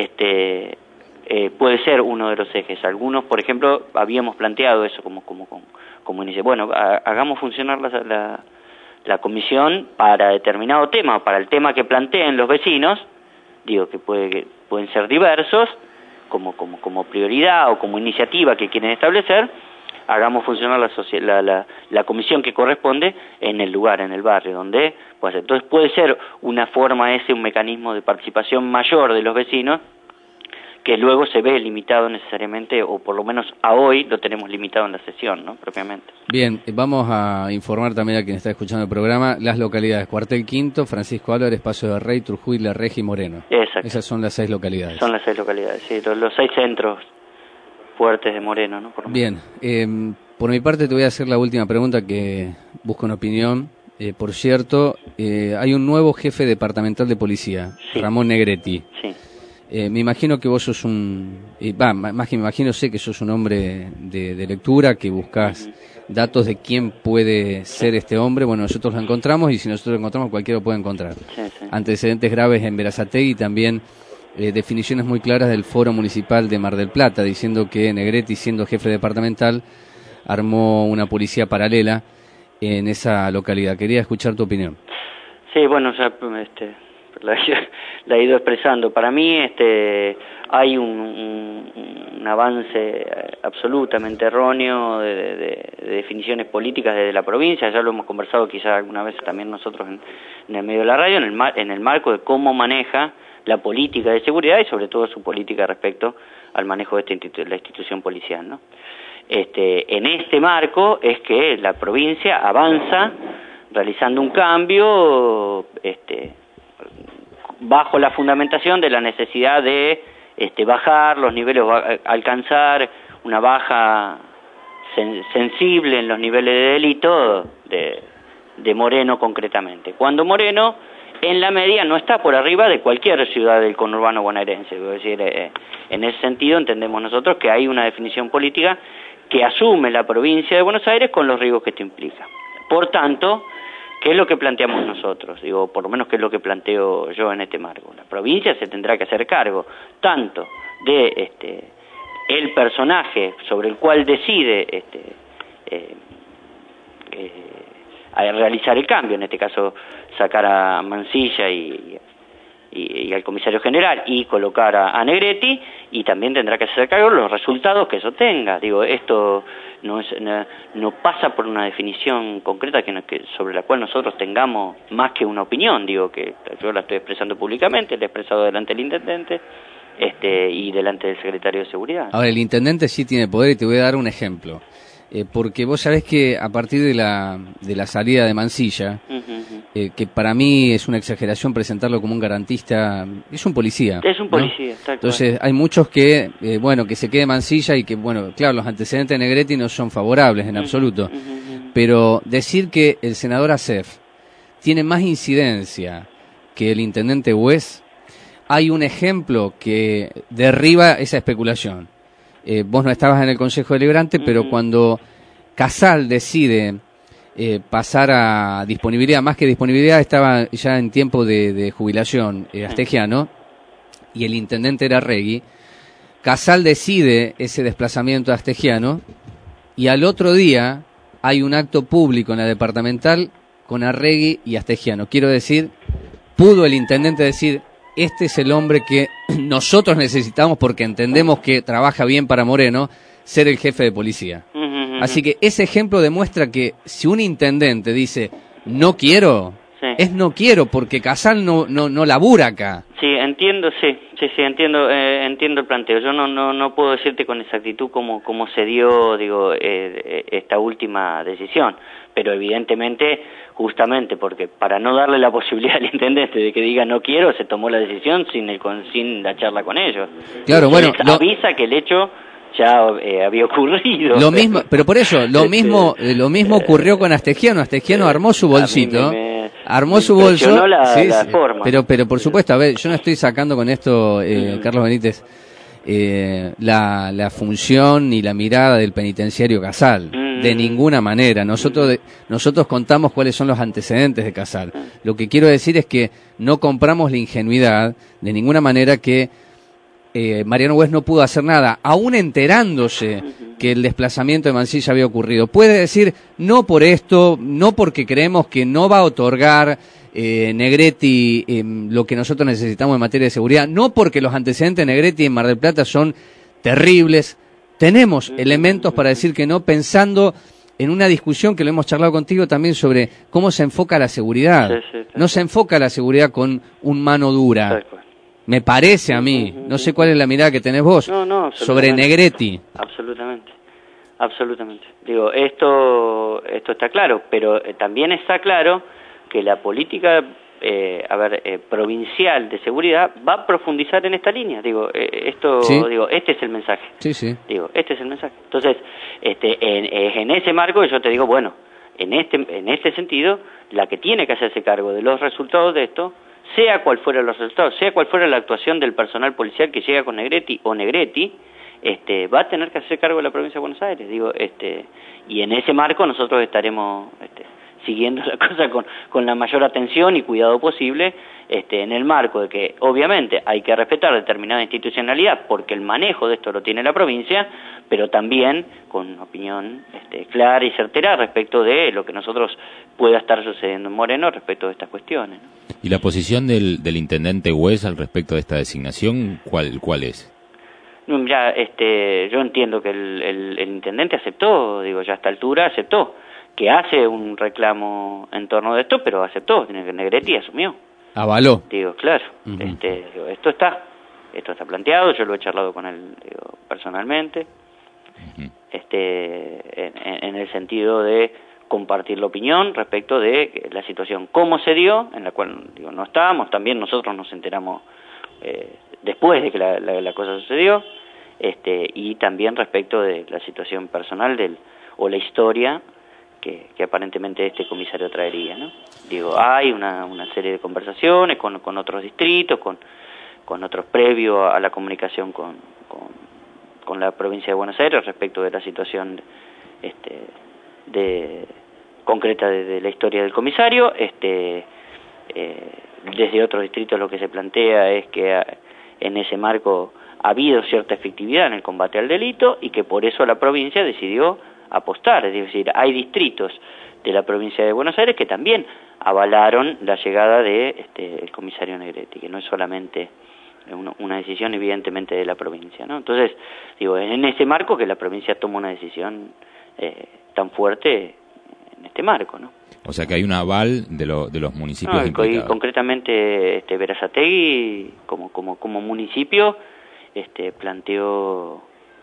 puede ser uno de los ejes. Algunos, por ejemplo, habíamos planteado eso como inicio. Bueno, hagamos funcionar la comisión para determinado tema, para el tema que planteen los vecinos, digo que pueden ser diversos, como prioridad o como iniciativa que quieren establecer, hagamos funcionar la comisión que corresponde en el lugar, en el barrio, donde pues entonces puede ser una forma un mecanismo de participación mayor de los vecinos, que luego se ve limitado necesariamente, o por lo menos a hoy lo tenemos limitado en la sesión, ¿no? Propiamente. Bien, vamos a informar también a quien está escuchando el programa las localidades: Cuartel Quinto, Francisco Álvarez, Paso de Rey, Trujuy, La Regia y Moreno. Exacto. Esas son las 6 localidades. Son las 6 localidades, sí, los 6 centros fuertes de Moreno, ¿no? Bien, por mi parte te voy a hacer la última pregunta, que busco una opinión. Por cierto, hay un nuevo jefe departamental de policía, sí. Ramón Negretti. Sí. Me imagino que vos sos más que me imagino, sé que sos un hombre de lectura, que buscás datos de quién puede ser este hombre. Bueno, nosotros lo encontramos, y si nosotros lo encontramos, cualquiera lo puede encontrar. Sí. Antecedentes graves en Berazategui, y también definiciones muy claras del Foro Municipal de Mar del Plata, diciendo que Negretti, siendo jefe departamental, armó una policía paralela en esa localidad. Quería escuchar tu opinión. Sí, bueno, ya la he ido expresando. Para mí hay un avance absolutamente erróneo de definiciones políticas desde la provincia. Ya lo hemos conversado quizá alguna vez también nosotros en el medio de la radio, en el marco de cómo maneja la política de seguridad y sobre todo su política respecto al manejo de la institución policial, ¿no? En este marco es que la provincia avanza realizando un cambio bajo la fundamentación de la necesidad de bajar los niveles, alcanzar una baja sensible en los niveles de delito de Moreno concretamente. Cuando Moreno, en la media, no está por arriba de cualquier ciudad del conurbano bonaerense. Es decir, en ese sentido entendemos nosotros que hay una definición política que asume la provincia de Buenos Aires con los riesgos que esto implica. Por tanto, ¿qué es lo que planteamos nosotros? Digo, por lo menos qué es lo que planteo yo en este marco. La provincia se tendrá que hacer cargo tanto de el personaje sobre el cual decide a realizar el cambio, en este caso sacar a Mansilla y al comisario general y colocar a Negretti, y también tendrá que hacer cargo de los resultados que eso tenga. Digo, esto no pasa por una definición concreta sobre la cual nosotros tengamos más que una opinión. Digo, que yo la estoy expresando públicamente, la he expresado delante del intendente y delante del secretario de Seguridad. Ahora, el intendente sí tiene poder, y te voy a dar un ejemplo. Porque vos sabés que a partir de la salida de Mansilla, que para mí es una exageración presentarlo como un garantista, es un policía. Es un policía, ¿no? exacto. Entonces hay muchos que, que se quede Mansilla, y que, claro, los antecedentes de Negretti no son favorables en absoluto. Pero decir que el senador Acef tiene más incidencia que el intendente Hues, hay un ejemplo que derriba esa especulación. Vos no estabas en el Consejo Deliberante, pero cuando Casal decide pasar a disponibilidad, más que disponibilidad, estaba ya en tiempo de jubilación, Astegiano, y el intendente era Regui, Casal decide ese desplazamiento a Astegiano, y al otro día hay un acto público en la departamental con Arregui y Astegiano. Quiero decir, pudo el intendente decir: este es el hombre que nosotros necesitamos porque entendemos que trabaja bien para Moreno, ser el jefe de policía. Así que ese ejemplo demuestra que si un intendente dice no quiero, es no quiero, porque Casal no labura acá. Sí, entiendo, entiendo el planteo. Yo no puedo decirte con exactitud cómo se dio, esta última decisión, pero evidentemente, justamente porque para no darle la posibilidad al intendente de que diga no quiero, se tomó la decisión sin la charla con ellos. Claro, bueno, avisa que el hecho ya había ocurrido. Lo mismo, pero por eso lo mismo ocurrió con Astegiano. Astegiano armó su bolsito. Armó su bolso, la forma. Pero por supuesto, a ver, yo no estoy sacando con esto, Carlos Benítez, la función ni la mirada del penitenciario Casal, de ninguna manera. Nosotros contamos cuáles son los antecedentes de Casal. Lo que quiero decir es que no compramos la ingenuidad de ninguna manera que Mariano Hues no pudo hacer nada, aún enterándose que el desplazamiento de Mansilla había ocurrido. Puede decir, no por esto, no porque creemos que no va a otorgar Negretti lo que nosotros necesitamos en materia de seguridad, no porque los antecedentes de Negretti en Mar del Plata son terribles, tenemos elementos para decir que no, pensando en una discusión que lo hemos charlado contigo también sobre cómo se enfoca la seguridad. No se enfoca la seguridad con un mano dura. Me parece a mí, no sé cuál es la mirada que tenés vos sobre Negretti. Absolutamente. Digo, esto está claro, pero también está claro que la política provincial de seguridad va a profundizar en esta línea. Digo, este es el mensaje. Digo, este es el mensaje. Entonces, en ese marco yo te digo, bueno, en este sentido, la que tiene que hacerse cargo de los resultados de esto, sea cual fuera los resultados, sea cual fuera la actuación del personal policial que llega con Negretti o Negretti, va a tener que hacer cargo de la provincia de Buenos Aires. Digo, y en ese marco nosotros estaremos siguiendo la cosa con la mayor atención y cuidado posible, en el marco de que obviamente hay que respetar determinada institucionalidad porque el manejo de esto lo tiene la provincia, pero también con opinión clara y certera respecto de lo que nosotros pueda estar sucediendo en Moreno respecto de estas cuestiones, ¿no? ¿Y la posición del intendente Güez al respecto de esta designación, cuál es? Mira, yo entiendo que el intendente aceptó, digo, ya a esta altura aceptó, que hace un reclamo en torno de esto, pero aceptó, Negretti asumió. Avaló. Digo, claro, digo, esto está planteado, yo lo he charlado con él, digo, personalmente, en el sentido de compartir la opinión respecto de la situación, cómo se dio, en la cual digo, no estábamos, también nosotros nos enteramos después de que la cosa sucedió, y también respecto de la situación personal o la historia que aparentemente este comisario traería, ¿no? Digo, hay una serie de conversaciones con otros distritos, con otros previo a la comunicación con la provincia de Buenos Aires respecto de la situación concreta de la historia del comisario. Desde otros distritos lo que se plantea es que en ese marco ha habido cierta efectividad en el combate al delito y que por eso la provincia decidió apostar, es decir, hay distritos de la provincia de Buenos Aires que también avalaron la llegada de el comisario Negretti, que no es solamente una decisión evidentemente de la provincia, ¿no? Entonces, digo, en ese marco que la provincia toma una decisión tan fuerte en este marco, ¿no? O sea que hay un aval de los municipios implicados. Concretamente Berazategui como municipio planteó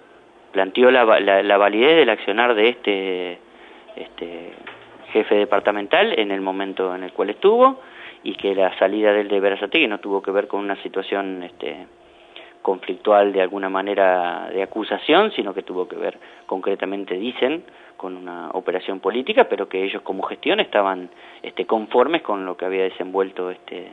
la validez del accionar de este jefe departamental en el momento en el cual estuvo, y que la salida del de Berazategui no tuvo que ver con una situación conflictual de alguna manera de acusación, sino que tuvo que ver concretamente, dicen, con una operación política, pero que ellos como gestión estaban conformes con lo que había desenvuelto este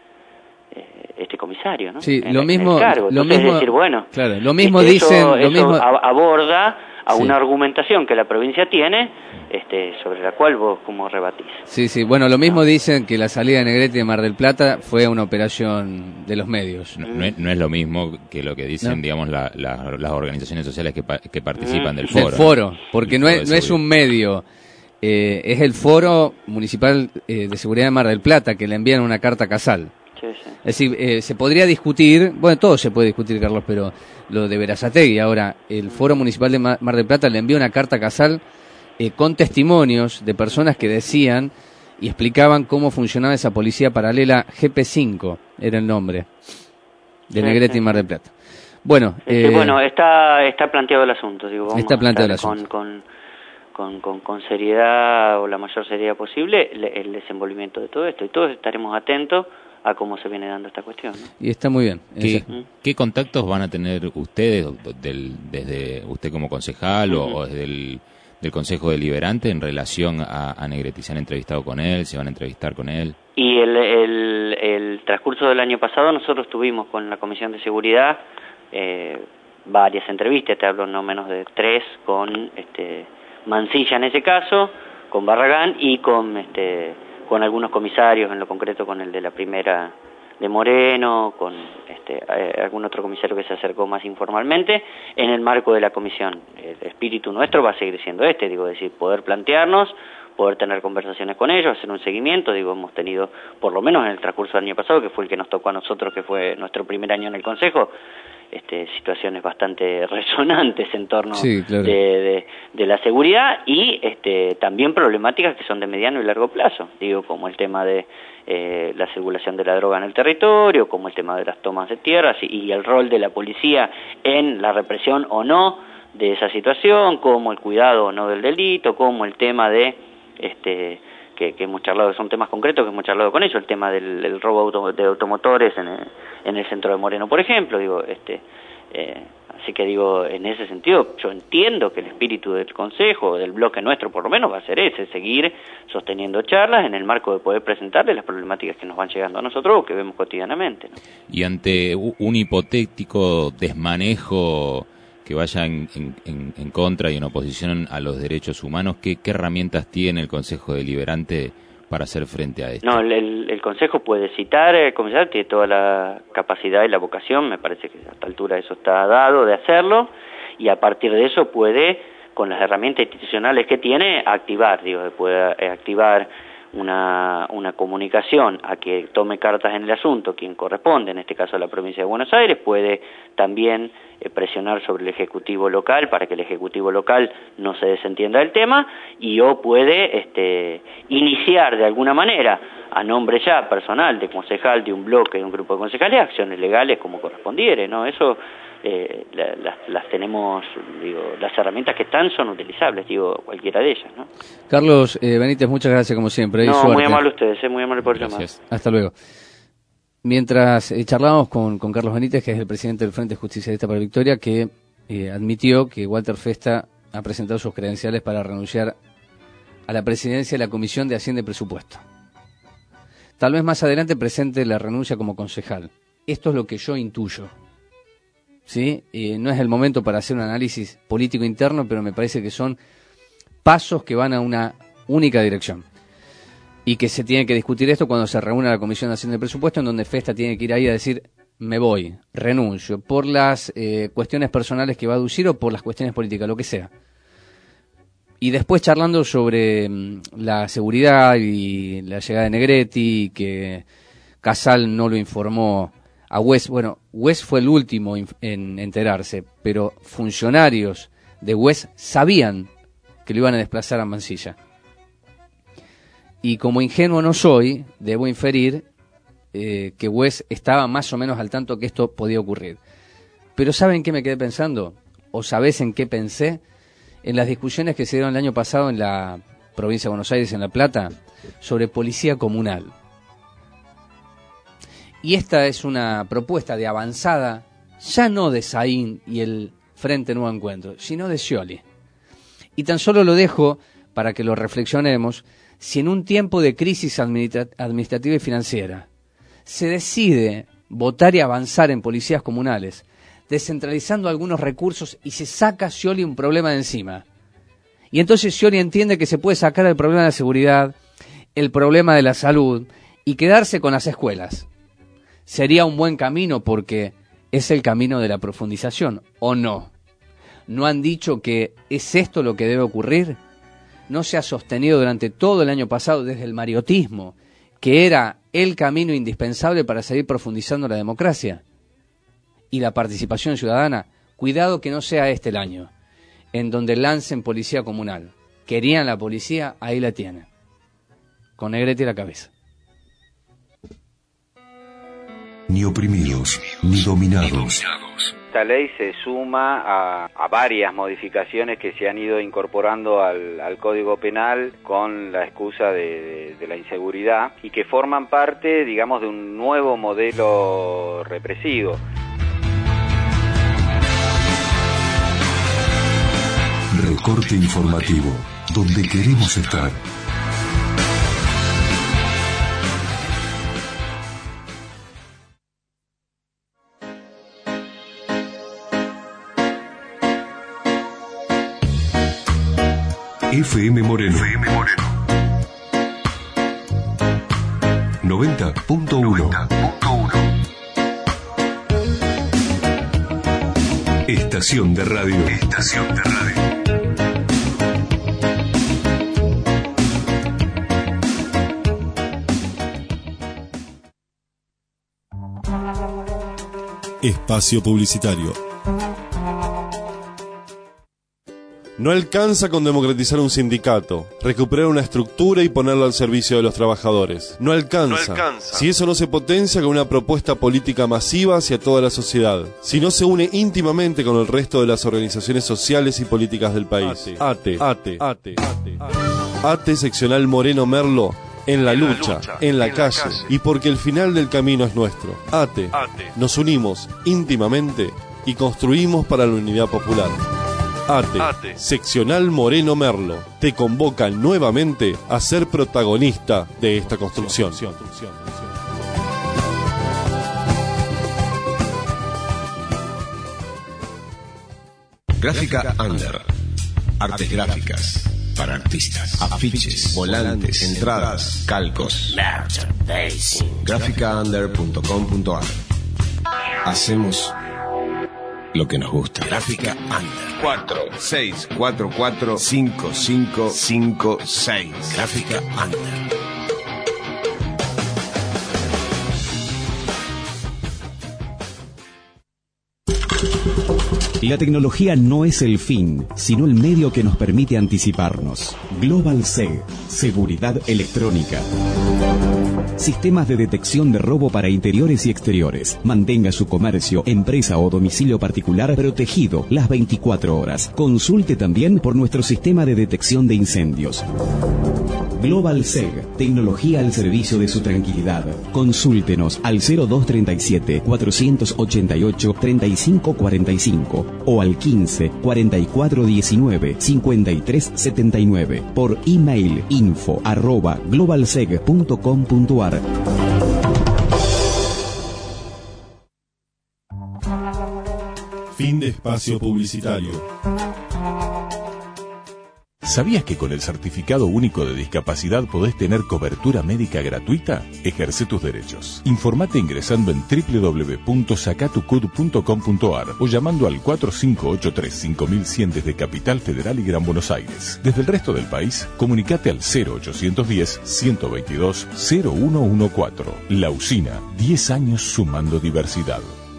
comisario, ¿no? Sí, lo mismo es decir, bueno, claro, lo mismo dicen, aborda a una argumentación que la provincia tiene, sobre la cual vos como rebatís. Sí, bueno, lo mismo dicen que la salida de Negretti de Mar del Plata fue una operación de los medios. No es lo mismo que lo que dicen, digamos, las organizaciones sociales que participan del foro. Del foro, porque no es un medio, es el Foro Municipal de Seguridad de Mar del Plata, que le envían una carta a Casal. Es decir, se podría discutir, bueno, todo se puede discutir, Carlos, pero lo de Berazategui, ahora, el Foro Municipal de Mar del Plata le envió una carta a Casal con testimonios de personas que decían y explicaban cómo funcionaba esa policía paralela, GP5 era el nombre, de Negretti y Mar del Plata. Bueno, bueno, está planteado el asunto, digo, vamos está planteado el asunto. Con seriedad o la mayor seriedad posible el desenvolvimiento de todo esto, y todos estaremos atentos a cómo se viene dando esta cuestión, ¿no? Y está muy bien. ¿Qué contactos van a tener ustedes, desde usted como concejal o desde del Consejo Deliberante en relación a Negretti? ¿Se han entrevistado con él? ¿Se van a entrevistar con él? Y el transcurso del año pasado nosotros tuvimos con la Comisión de Seguridad varias entrevistas, te hablo no menos de 3, con Mancilla en ese caso, con Barragán y con algunos comisarios, en lo concreto con el de la primera de Moreno, con algún otro comisario que se acercó más informalmente, en el marco de la comisión. El espíritu nuestro va a seguir siendo decir, poder plantearnos, poder tener conversaciones con ellos, hacer un seguimiento. Hemos tenido, por lo menos en el transcurso del año pasado, que fue el que nos tocó a nosotros, que fue nuestro primer año en el Consejo, situaciones bastante resonantes en torno sí, claro, de la seguridad y también problemáticas que son de mediano y largo plazo, digo, como el tema de la circulación de la droga en el territorio, como el tema de las tomas de tierras y el rol de la policía en la represión o no de esa situación, como el cuidado o no del delito, como el tema de que hemos charlado, son temas concretos que hemos charlado con ellos, el tema del robo de automotores en el centro de Moreno, por ejemplo, digo, así que digo, en ese sentido, yo entiendo que el espíritu del Consejo, del bloque nuestro por lo menos, va a ser ese, seguir sosteniendo charlas en el marco de poder presentarles las problemáticas que nos van llegando a nosotros o que vemos cotidianamente, ¿no? Y ante un hipotético desmanejo que vaya en contra y en oposición a los derechos humanos, ¿qué herramientas tiene el Consejo Deliberante para hacer frente a esto? No, el Consejo puede citar, comisariado, tiene toda la capacidad y la vocación, me parece que a esta altura eso está dado de hacerlo, y a partir de eso puede, con las herramientas institucionales que tiene, puede activar una comunicación a que tome cartas en el asunto quien corresponde, en este caso la provincia de Buenos Aires, puede también presionar sobre el Ejecutivo local para que el Ejecutivo local no se desentienda del tema o puede iniciar de alguna manera a nombre ya personal de concejal de un bloque, de un grupo de concejales, acciones legales como correspondiere, ¿no? Eso las tenemos, digo, las herramientas que están son utilizables, digo, cualquiera de ellas, ¿no? Carlos Benítez, muchas gracias como siempre. No, muy amable ustedes, muy amable por llamar. Hasta luego. Mientras charlábamos con Carlos Benítez, que es el presidente del Frente Justicialista para Victoria, que admitió que Walter Festa ha presentado sus credenciales para renunciar a la presidencia de la Comisión de Hacienda y Presupuesto. Tal vez más adelante presente la renuncia como concejal. Esto es lo que yo intuyo. ¿Sí? No es el momento para hacer un análisis político interno, pero me parece que son pasos que van a una única dirección y que se tiene que discutir esto cuando se reúna la Comisión de Hacienda y Presupuesto, en donde Festa tiene que ir ahí a decir me voy, renuncio, por las cuestiones personales que va a aducir o por las cuestiones políticas, lo que sea. Y después charlando sobre la seguridad y la llegada de Negretti, que Casal no lo informó a Wes. Bueno, Wes fue el último en enterarse, pero funcionarios de Wes sabían que lo iban a desplazar a Mansilla. Y como ingenuo no soy, debo inferir que Wes estaba más o menos al tanto que esto podía ocurrir. Pero ¿saben qué me quedé pensando? ¿O sabés en qué pensé? En las discusiones que se dieron el año pasado en la provincia de Buenos Aires, en La Plata, sobre policía comunal. Y esta es una propuesta de avanzada, ya no de Saín y el Frente Nuevo Encuentro, sino de Scioli. Y tan solo lo dejo para que lo reflexionemos. Si en un tiempo de crisis administrativa y financiera se decide votar y avanzar en policías comunales, descentralizando algunos recursos y se saca Scioli un problema de encima, y entonces Scioli entiende que se puede sacar el problema de la seguridad, el problema de la salud y quedarse con las escuelas, sería un buen camino porque es el camino de la profundización, ¿o no? ¿No han dicho que es esto lo que debe ocurrir? ¿No se ha sostenido durante todo el año pasado desde el mariotismo que era el camino indispensable para seguir profundizando la democracia y la participación ciudadana? Cuidado que no sea este el año en donde lancen policía comunal. Querían la policía, ahí la tienen, con Negretti a la cabeza. Ni oprimidos, ni dominados. Esta ley se suma a varias modificaciones que se han ido incorporando al Código Penal con la excusa de la inseguridad y que forman parte, digamos, de un nuevo modelo represivo. Recorte informativo, donde queremos estar. FM Moreno. 90.1. Estación de radio. Espacio publicitario. No alcanza con democratizar un sindicato, recuperar una estructura y ponerlo al servicio de los trabajadores. No alcanza. Si eso no se potencia con una propuesta política masiva hacia toda la sociedad. Si no se une íntimamente con el resto de las organizaciones sociales y políticas del país. ATE Seccional Moreno Merlo, en la lucha, en la calle, y porque el final del camino es nuestro. ATE. Nos unimos íntimamente y construimos para la unidad popular. ATE, Seccional Moreno Merlo, te convoca nuevamente a ser protagonista de esta construcción. Gráfica Under. Artes gráficas para artistas. Afiches, volantes, entradas, calcos. Gráficaunder.com.ar. Hacemos lo que nos gusta. Gráfica Under. 46445556. Gráfica Under. La tecnología no es el fin, sino el medio que nos permite anticiparnos. Global SEG, seguridad electrónica. Sistemas de detección de robo para interiores y exteriores. Mantenga su comercio, empresa o domicilio particular protegido las 24 horas. Consulte también por nuestro sistema de detección de incendios. Global SEG, tecnología al servicio de su tranquilidad. Consúltenos al 0237-488-3545 o al 15-4419-5379 por email info@globalseg.com.ar. Fin de espacio publicitario. ¿Sabías que con el Certificado Único de Discapacidad podés tener cobertura médica gratuita? Ejerce tus derechos. Informate ingresando en www.sacatucud.com.ar o llamando al 4583-5100 desde Capital Federal y Gran Buenos Aires. Desde el resto del país, comunicate al 0810-122-0114. La Usina, 10 años sumando diversidad.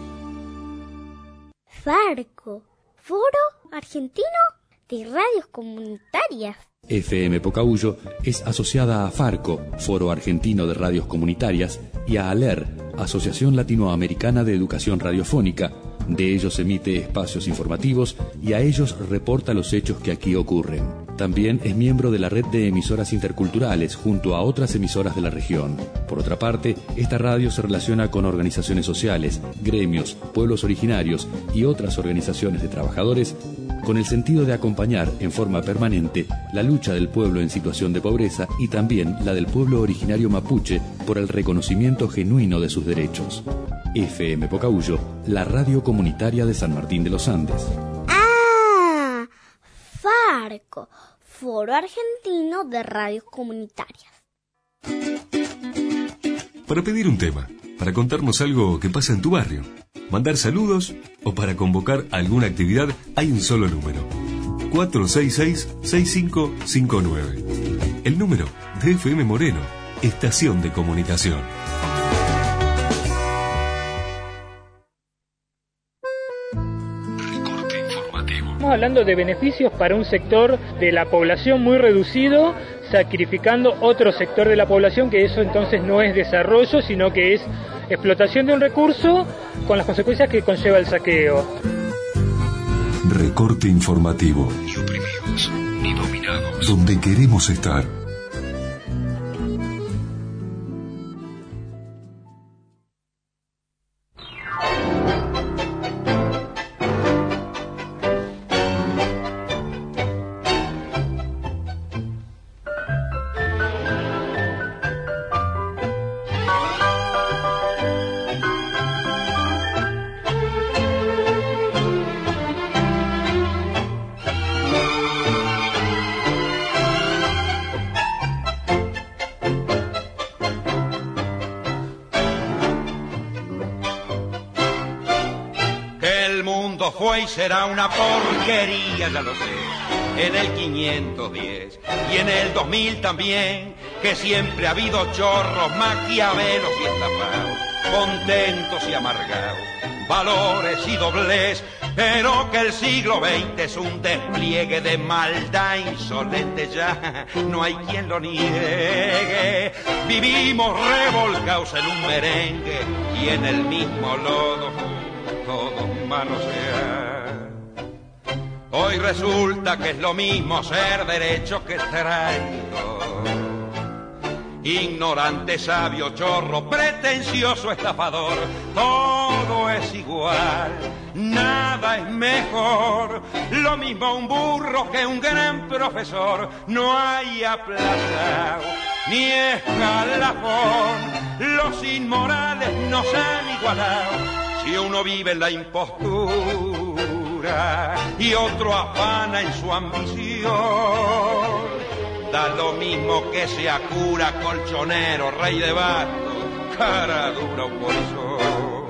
Farco, Foro Argentino de Radios Comunitarias. FM Pocahuyo es asociada a Farco, Foro Argentino de Radios Comunitarias, y a ALER, Asociación Latinoamericana de Educación Radiofónica. De ellos emite espacios informativos y a ellos reporta los hechos que aquí ocurren. También es miembro de la red de emisoras interculturales junto a otras emisoras de la región. Por otra parte, esta radio se relaciona con organizaciones sociales, gremios, pueblos originarios y otras organizaciones de trabajadores con el sentido de acompañar en forma permanente la lucha del pueblo en situación de pobreza y también la del pueblo originario mapuche por el reconocimiento genuino de sus derechos. FM Pocahuyo, la radio comunitaria de San Martín de los Andes. ¡Ah! Farco, Foro Argentino de Radios Comunitarias. Para pedir un tema, para contarnos algo que pasa en tu barrio, mandar saludos o para convocar alguna actividad, hay un solo número: 466-6559. El número de FM Moreno, Estación de Comunicación. Estamos hablando de beneficios para un sector de la población muy reducido, sacrificando otro sector de la población, que eso entonces no es desarrollo, sino que es explotación de un recurso con las consecuencias que conlleva el saqueo. Recorte informativo. Ni oprimidos, ni dominados. Donde queremos estar. Fue y será una porquería, ya lo sé, en el 510 y en el 2000 también, que siempre ha habido chorros, maquiavelos y estafados, contentos y amargados, valores y doblez, pero que el siglo XX es un despliegue de maldad insolente, ya no hay quien lo niegue. Vivimos revolcados en un merengue y en el mismo lodo todos manosean. Hoy resulta que es lo mismo ser derecho que traidor, ignorante, sabio, chorro, pretencioso, estafador. Todo es igual, nada es mejor, lo mismo un burro que un gran profesor. No hay aplazado ni escalafón, los inmorales nos han igualado. Si uno vive en la impostura y otro afana en su ambición, da lo mismo que sea cura, colchonero, rey de bastos, cara dura o polizón.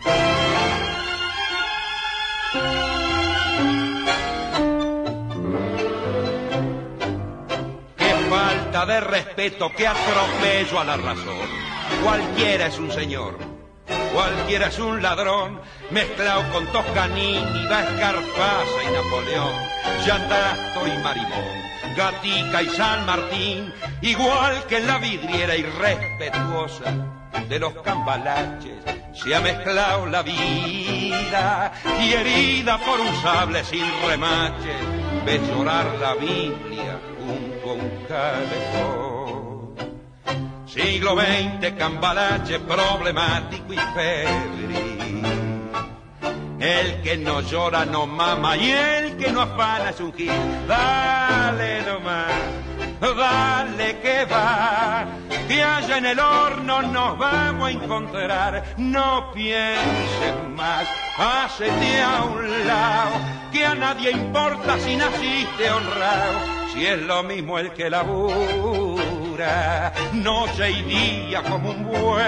Qué falta de respeto, qué atropello a la razón. Cualquiera es un señor, cualquiera es un ladrón, mezclado con Toscanini, Escarpasa y Napoleón, Yandasto y Marimón, Gatica y San Martín, igual que en la vidriera irrespetuosa de los cambalaches, se ha mezclado la vida y herida por un sable sin remache, ves llorar la Biblia junto a un calefón. Siglo XX, cambalache problemático y febril. El que no llora no mama y el que no afana es un gil. Dale nomás, dale que va, que allá en el horno nos vamos a encontrar. No pienses más, hacete a un lado, que a nadie importa si naciste honrado. Si es lo mismo el que labura noche y día como un buey,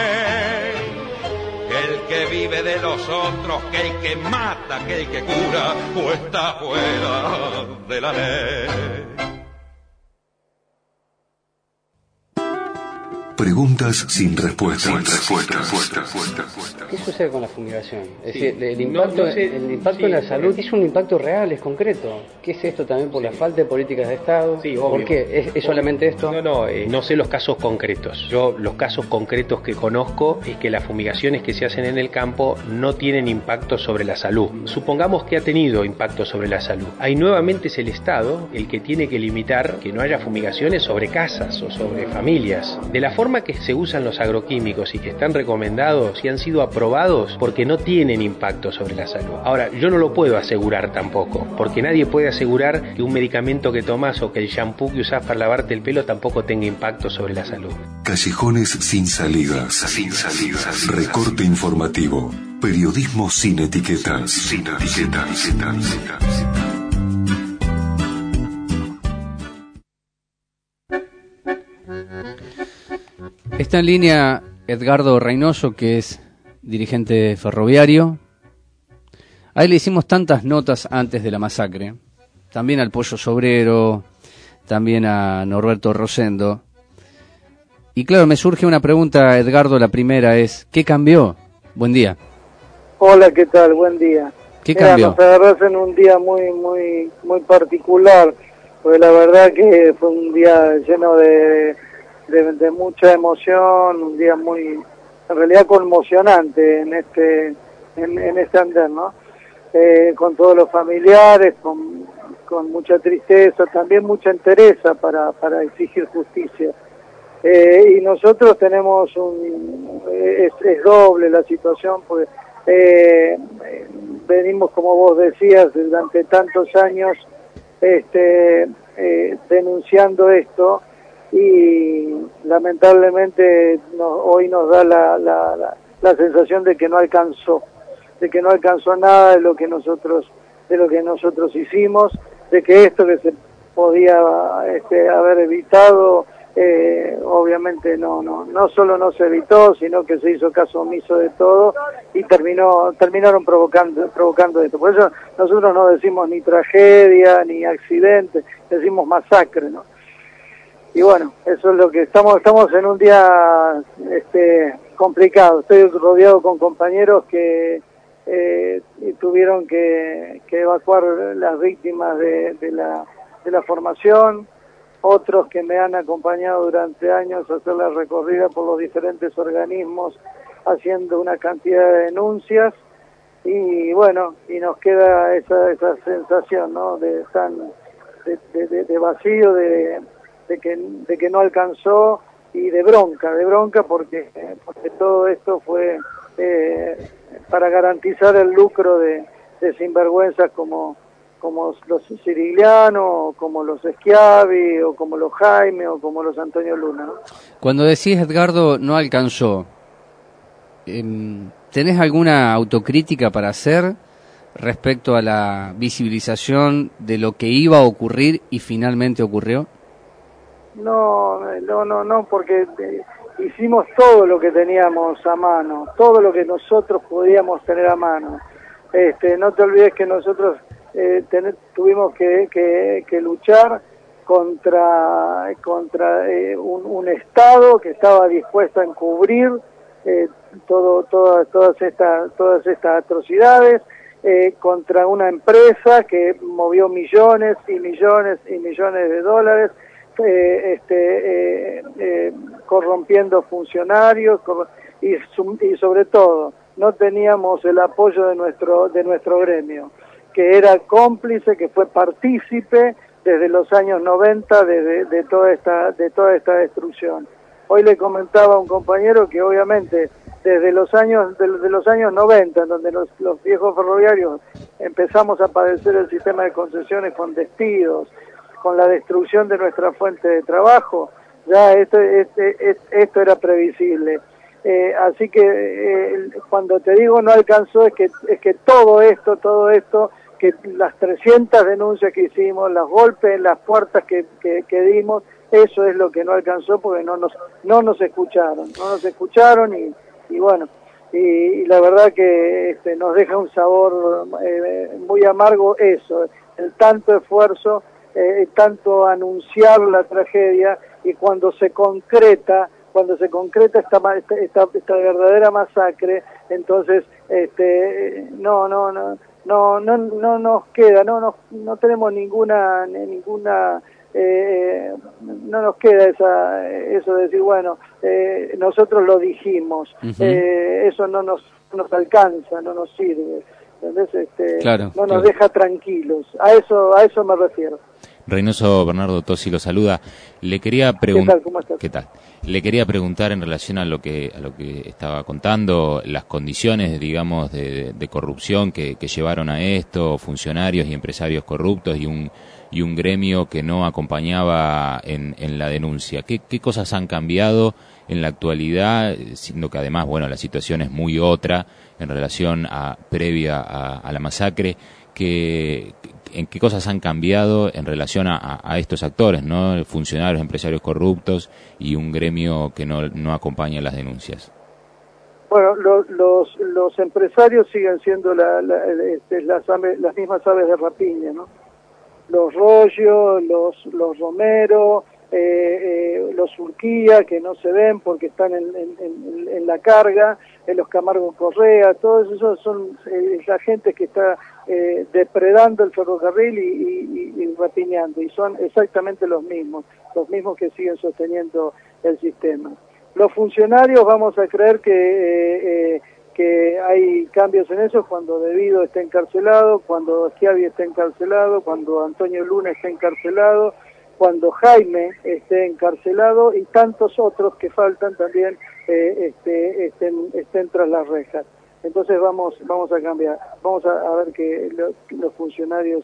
que el que vive de los otros, que el que mata, que el que cura, o está fuera de la ley. Preguntas sin respuestas. ¿Qué sucede con la fumigación? Es decir, el impacto en la salud es un impacto real, es concreto. ¿Qué es esto también por la falta de políticas de Estado? Sí, obvio. ¿Por qué? ¿Es solamente esto? No sé los casos concretos. Yo los casos concretos que conozco es que las fumigaciones que se hacen en el campo no tienen impacto sobre la salud. Supongamos que ha tenido impacto sobre la salud. Ahí nuevamente es el Estado el que tiene que limitar que no haya fumigaciones sobre casas o sobre familias. De la forma que se usan los agroquímicos y que están recomendados y han sido aprobados porque no tienen impacto sobre la salud. Ahora, yo no lo puedo asegurar tampoco, porque nadie puede asegurar que un medicamento que tomas o que el shampoo que usás para lavarte el pelo tampoco tenga impacto sobre la salud. Callejones sin salidas. Recorte informativo. Periodismo sin etiquetas. Está en línea Edgardo Reynoso, que es dirigente ferroviario. A él le hicimos tantas notas antes de la masacre, también al Pollo Sobrero, también a Norberto Rosendo. Y claro, me surge una pregunta, Edgardo, la primera es, ¿qué cambió? Buen día. Hola, ¿qué tal? Buen día. ¿Qué cambió? Nos agarrás en un día muy particular, porque la verdad que fue un día lleno de mucha emoción, un día en realidad conmocionante en este andén, ¿no? Con todos los familiares, con mucha tristeza, también mucha entereza para exigir justicia. Y nosotros tenemos es doble la situación, porque venimos, como vos decías, durante tantos años denunciando esto, y lamentablemente hoy nos da la sensación de que no alcanzó nada de lo que nosotros hicimos, de que esto que se podía haber evitado, obviamente no solo no se evitó, sino que se hizo caso omiso de todo y terminaron provocando esto. Por eso nosotros no decimos ni tragedia ni accidente, decimos masacre, ¿no? Y bueno, eso es lo que estamos en un día complicado. Estoy rodeado con compañeros que y tuvieron que evacuar las víctimas de la formación, otros que me han acompañado durante años a hacer la recorrida por los diferentes organismos haciendo una cantidad de denuncias, y bueno, y nos queda esa sensación, ¿no?, de vacío, de que no alcanzó, y de bronca porque todo esto fue para garantizar el lucro de sinvergüenzas como los Cirigliano, como los Schiavi, o como los Jaime, o como los Antonio Luna, ¿no? Cuando decís, Edgardo, no alcanzó, ¿tenés alguna autocrítica para hacer respecto a la visibilización de lo que iba a ocurrir y finalmente ocurrió? No, porque hicimos todo lo que teníamos a mano, todo lo que nosotros podíamos tener a mano. No te olvides que nosotros tuvimos que luchar contra un Estado que estaba dispuesto a encubrir todas estas atrocidades, contra una empresa que movió millones y millones y millones de dólares, corrompiendo funcionarios, y sobre todo no teníamos el apoyo de nuestro gremio, que era cómplice, que fue partícipe desde los años 90 de toda esta destrucción. Hoy le comentaba a un compañero que obviamente desde los años 90, en donde los viejos ferroviarios empezamos a padecer el sistema de concesiones con despidos, con la destrucción de nuestra fuente de trabajo, ya esto era previsible. Así que cuando te digo no alcanzó, es que todo esto, que las 300 denuncias que hicimos, los golpes en las puertas que dimos, eso es lo que no alcanzó, porque no nos escucharon, y bueno, y la verdad que nos deja un sabor muy amargo eso, el tanto esfuerzo, tanto anunciar la tragedia, y cuando se concreta esta verdadera masacre, entonces no nos queda, no tenemos ninguna no nos queda eso de decir, bueno, nosotros lo dijimos. Eso no nos alcanza, no nos sirve, ¿entendés? No nos deja tranquilos, a eso me refiero. Reynoso Bernardo Tosi lo saluda. Le quería preguntar. ¿Cómo estás? ¿Qué tal? Le quería preguntar en relación a lo que estaba contando, las condiciones, digamos, de corrupción que llevaron a esto, funcionarios y empresarios corruptos y un gremio que no acompañaba en la denuncia. ¿Qué cosas han cambiado en la actualidad, siendo que además, bueno, la situación es muy otra en relación previa a la masacre? ¿En qué cosas han cambiado en relación a estos actores, ¿no? Funcionarios, empresarios corruptos y un gremio que no acompaña las denuncias? Bueno, los empresarios siguen siendo las mismas aves de rapiña, ¿no? Los Rollo, los Romero, los Urquía, que no se ven porque están en la carga, los Camargo Correa, todos esos son la gente que está depredando el ferrocarril y rapiñando, y son exactamente los mismos que siguen sosteniendo el sistema. Los funcionarios vamos a creer que hay cambios en eso cuando Devido esté encarcelado, cuando Schiavi esté encarcelado, cuando Antonio Luna esté encarcelado, cuando Jaime esté encarcelado, y tantos otros que faltan también estén tras las rejas. Entonces vamos a cambiar, vamos a ver que los funcionarios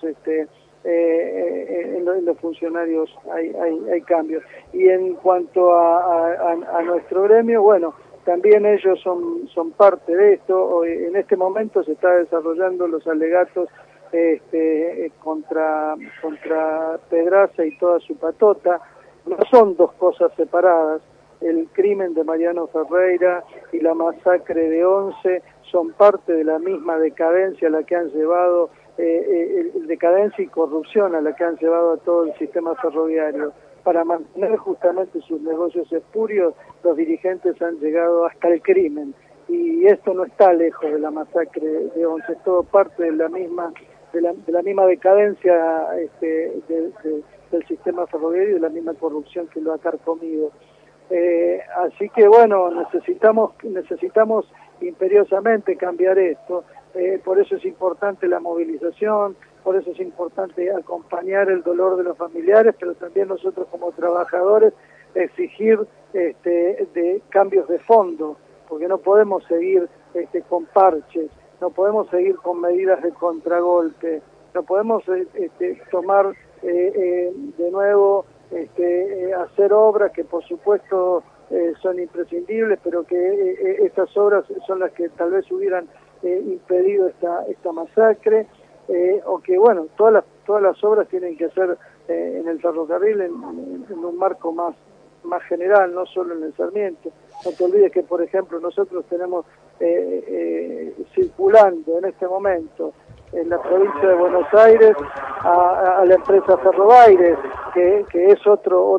en los funcionarios hay cambios. Y en cuanto a nuestro gremio, bueno, también ellos son parte de esto. En este momento se está desarrollando los alegatos contra Pedraza y toda su patota. No son dos cosas separadas. El crimen de Mariano Ferreira y la masacre de Once son parte de la misma decadencia a la que han llevado, decadencia y corrupción a la que han llevado a todo el sistema ferroviario. Para mantener justamente sus negocios espurios, los dirigentes han llegado hasta el crimen. y esto no está lejos de la masacre de Once, es todo parte de la misma decadencia del sistema ferroviario y de la misma corrupción que lo ha carcomido. Así que bueno, necesitamos imperiosamente cambiar esto, por eso es importante la movilización, por eso es importante acompañar el dolor de los familiares, pero también nosotros como trabajadores exigir de cambios de fondo, porque no podemos seguir con parches, no podemos seguir con medidas de contragolpe, no podemos tomar de nuevo hacer obras que por supuesto son imprescindibles, pero que estas obras son las que tal vez hubieran impedido esta masacre, o que bueno, todas las obras tienen que ser en el ferrocarril en un marco más general, no solo en el Sarmiento. No te olvides que, por ejemplo, nosotros tenemos circulando en este momento en la provincia de Buenos Aires a la empresa Ferrobaires, que es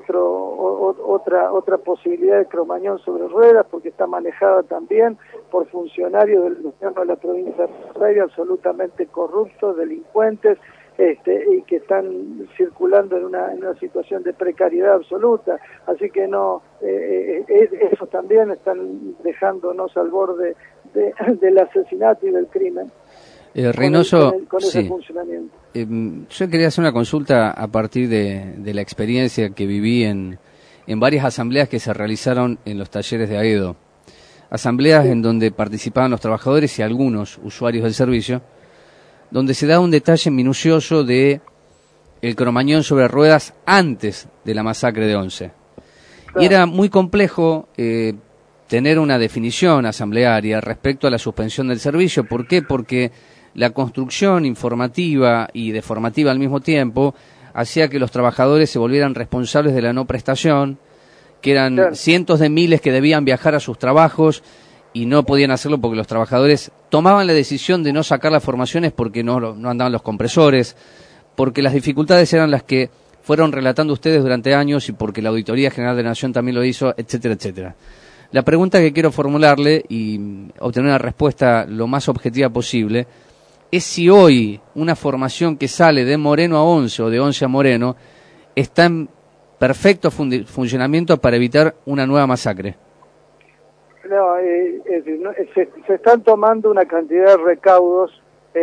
otra posibilidad de Cromañón sobre ruedas, porque está manejada también por funcionarios del gobierno de la provincia de Buenos Aires absolutamente corruptos, delincuentes, y que están circulando en una situación de precariedad absoluta. Así que no, esos también están dejándonos al borde del asesinato y del crimen. Reynoso, con ese sí. funcionamiento. Yo quería hacer una consulta a partir de la experiencia que viví en varias asambleas que se realizaron en los talleres de Aedo. Asambleas en donde participaban los trabajadores y algunos usuarios del servicio, donde se da un detalle minucioso de el Cromañón sobre ruedas antes de la masacre de Once. Claro. Y era muy complejo tener una definición asamblearia respecto a la suspensión del servicio. ¿Por qué? Porque la construcción informativa y deformativa al mismo tiempo hacía que los trabajadores se volvieran responsables de la no prestación, que eran cientos de miles que debían viajar a sus trabajos y no podían hacerlo porque los trabajadores tomaban la decisión de no sacar las formaciones porque no andaban los compresores, porque las dificultades eran las que fueron relatando ustedes durante años y porque la Auditoría General de la Nación también lo hizo, etcétera, etcétera. La pregunta que quiero formularle y obtener una respuesta lo más objetiva posible es si hoy una formación que sale de Moreno a Once o de Once a Moreno está en perfecto funcionamiento para evitar una nueva masacre. No, se están tomando una cantidad de recaudos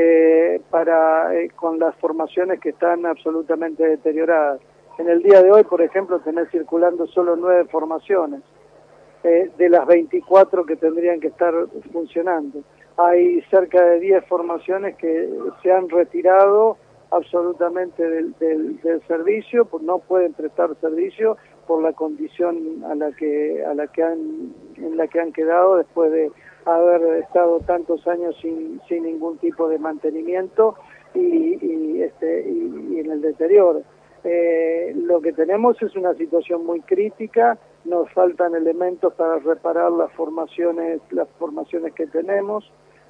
con las formaciones que están absolutamente deterioradas. En el día de hoy, por ejemplo, tenés circulando solo 9 formaciones de las 24 que tendrían que estar funcionando. Hay cerca de 10 formaciones que se han retirado absolutamente del servicio, pues no pueden prestar servicio por la condición en la que han quedado después de haber estado tantos años sin ningún tipo de mantenimiento y en el deterioro. Lo que tenemos es una situación muy crítica, nos faltan elementos para reparar las formaciones que tenemos,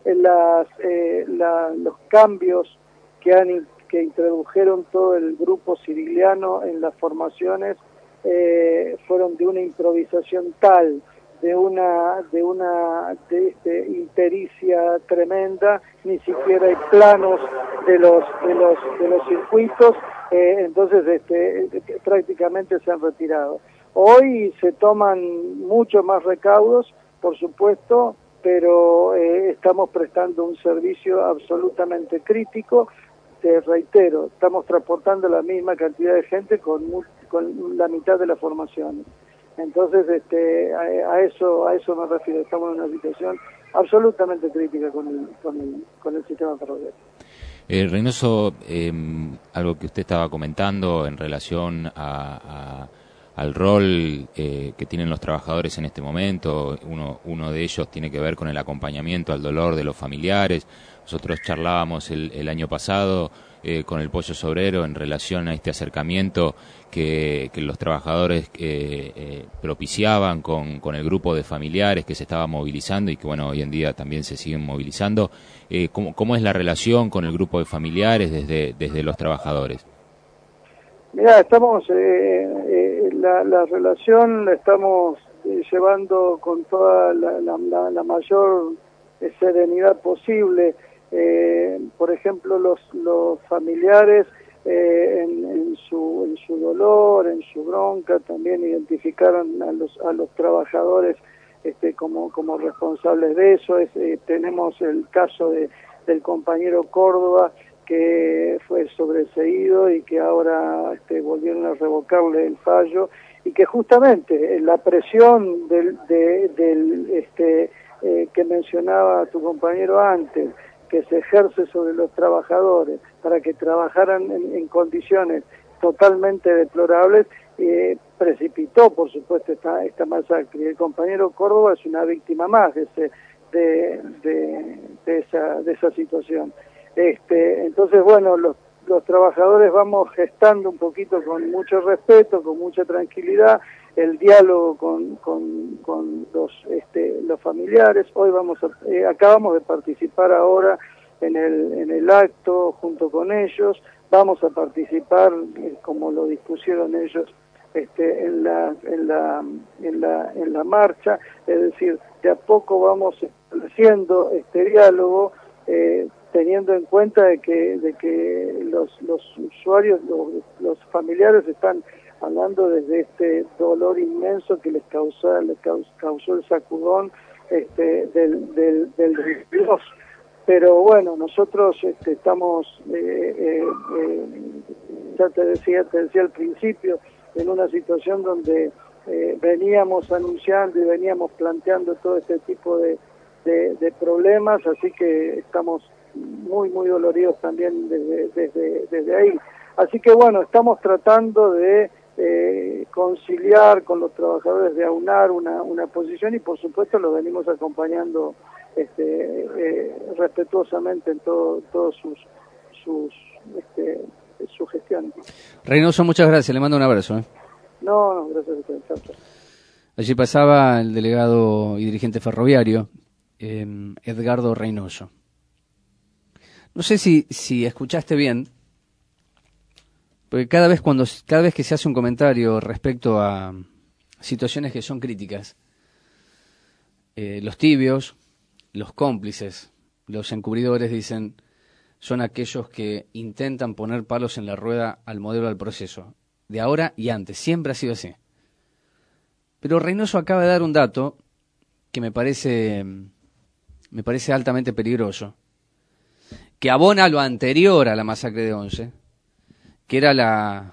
los cambios que introdujeron todo el grupo civiliano en las formaciones fueron de una improvisación tal, de impericia tremenda, ni siquiera hay planos de los circuitos, entonces prácticamente se han retirado. Hoy se toman mucho más recaudos, por supuesto, pero estamos prestando un servicio absolutamente crítico. Te reitero, estamos transportando la misma cantidad de gente con la mitad de las formaciones. Entonces, a eso me refiero. Estamos en una situación absolutamente crítica con el sistema ferroviario. Reynoso, algo que usted estaba comentando en relación al rol que tienen los trabajadores en este momento, uno de ellos tiene que ver con el acompañamiento al dolor de los familiares. Nosotros charlábamos el año pasado con el Pollo Sobrero en relación a este acercamiento que los trabajadores propiciaban con el grupo de familiares que se estaba movilizando y que bueno, hoy en día también se siguen movilizando. ¿Cómo es la relación con el grupo de familiares desde los trabajadores? Mirá, estamos la relación la estamos llevando con toda la mayor serenidad posible. Por ejemplo, los familiares en su dolor, en su bronca, también identificaron a los trabajadores como responsables de eso. Tenemos el caso del compañero Córdoba, que fue sobreseído y que ahora volvieron a revocarle el fallo, y que justamente la presión que mencionaba tu compañero antes, que se ejerce sobre los trabajadores para que trabajaran en condiciones totalmente deplorables, precipitó, por supuesto, esta masacre. Y el compañero Córdoba es una víctima más de esa situación. Entonces, bueno, los trabajadores vamos gestando un poquito con mucho respeto, con mucha tranquilidad, el diálogo con los familiares. Hoy acabamos de participar ahora en el acto junto con ellos. Vamos a participar, como lo dispusieron ellos, en la marcha. Es decir, de a poco vamos estableciendo este diálogo, teniendo en cuenta de que los usuarios, los familiares están hablando desde este dolor inmenso que les causó el sacudón del Dios. Pero bueno, nosotros estamos, ya te decía al principio, en una situación donde veníamos anunciando y veníamos planteando todo este tipo de problemas, así que estamos muy doloridos también desde ahí. Así que bueno, estamos tratando de conciliar con los trabajadores, de aunar una posición, y por supuesto los venimos acompañando respetuosamente en todos sus gestiones. Reynoso, muchas gracias, le mando un abrazo. No, gracias a ustedes. Chao. Allí pasaba el delegado y dirigente ferroviario, Edgardo Reynoso. No sé si escuchaste bien, porque cada vez que se hace un comentario respecto a situaciones que son críticas, los tibios, los cómplices, los encubridores dicen, son aquellos que intentan poner palos en la rueda al modelo del proceso, de ahora y antes, siempre ha sido así. Pero Reynoso acaba de dar un dato que me parece altamente peligroso, que abona lo anterior a la masacre de Once, que era la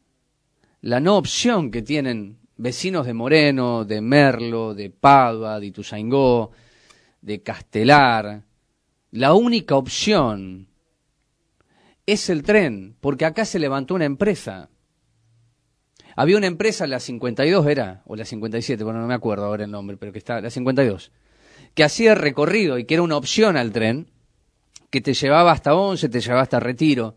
no opción que tienen vecinos de Moreno, de Merlo, de Padua, de Ituzaingó, de Castelar. La única opción es el tren, porque acá se levantó una empresa. Había una empresa, la 52 era, o la 57, bueno, no me acuerdo ahora el nombre, pero que está, la 52, que hacía el recorrido y que era una opción al tren, que te llevaba hasta Once, te llevaba hasta Retiro.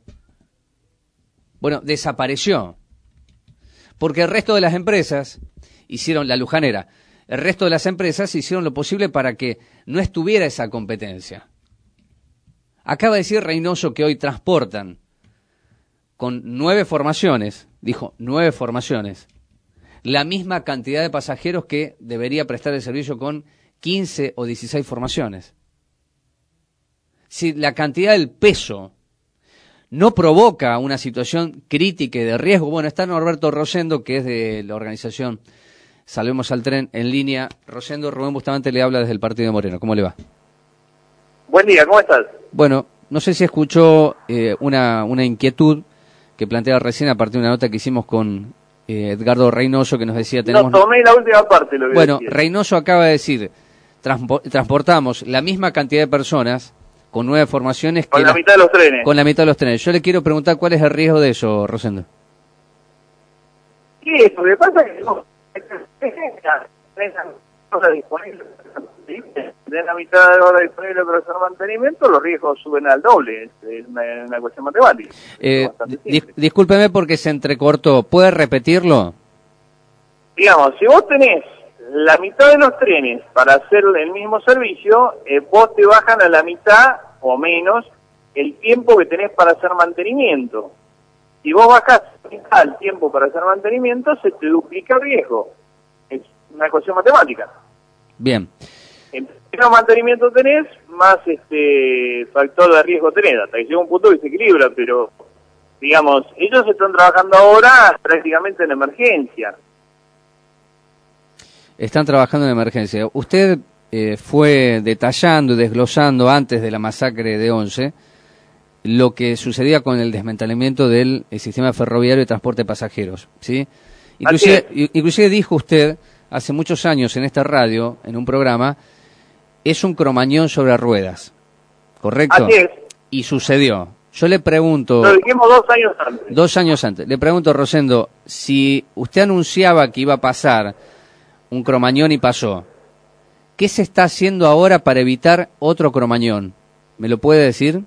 Bueno, desapareció, porque el resto de las empresas hicieron, la Lujanera, el resto de las empresas hicieron lo posible para que no estuviera esa competencia. Acaba de decir Reynoso que hoy transportan con 9 formaciones, dijo 9 formaciones, la misma cantidad de pasajeros que debería prestar el servicio con 15 o 16 formaciones. Si la cantidad del peso no provoca una situación crítica y de riesgo, bueno, está Norberto Rosendo, que es de la organización Salvemos al Tren, en línea. Rosendo, Rubén Bustamante le habla desde el partido de Moreno. ¿Cómo le va? Buen día, ¿cómo estás? Bueno, no sé si escuchó una inquietud que planteaba recién a partir de una nota que hicimos con Edgardo Reynoso, que nos decía... No, tomé la última parte. Lo que bueno, decía. Reynoso acaba de decir, transportamos la misma cantidad de personas con 9 formaciones... Con la mitad de los trenes. Con la mitad de los trenes. Yo le quiero preguntar cuál es el riesgo de eso, Rosendo. ¿Qué es? Lo que pasa es que de la mitad de hora disponible para hacer mantenimiento, los riesgos suben al doble. Es una cuestión matemática. Discúlpeme porque se entrecortó. ¿Puede repetirlo? Digamos, si vos tenés la mitad de los trenes para hacer el mismo servicio, vos te bajan a la mitad o menos el tiempo que tenés para hacer mantenimiento. Si vos bajás el tiempo para hacer mantenimiento, se te duplica el riesgo. una ecuación matemática. Bien. Menos mantenimiento tenés, más factor de riesgo tenés, hasta que llega un punto que se equilibra, pero digamos, ellos están trabajando ahora prácticamente en emergencia. Están trabajando en emergencia. Usted fue detallando y desglosando antes de la masacre de Once lo que sucedía con el desmantelamiento del sistema ferroviario de transporte de pasajeros, ¿sí? Inclusive dijo usted hace muchos años en esta radio, en un programa, es un cromañón sobre ruedas, ¿correcto? Así es. Y sucedió. Yo le pregunto... Lo dijimos 2 años antes. 2 años antes. Le pregunto, Rosendo, si usted anunciaba que iba a pasar un cromañón y pasó, ¿qué se está haciendo ahora para evitar otro cromañón? ¿Me lo puede decir?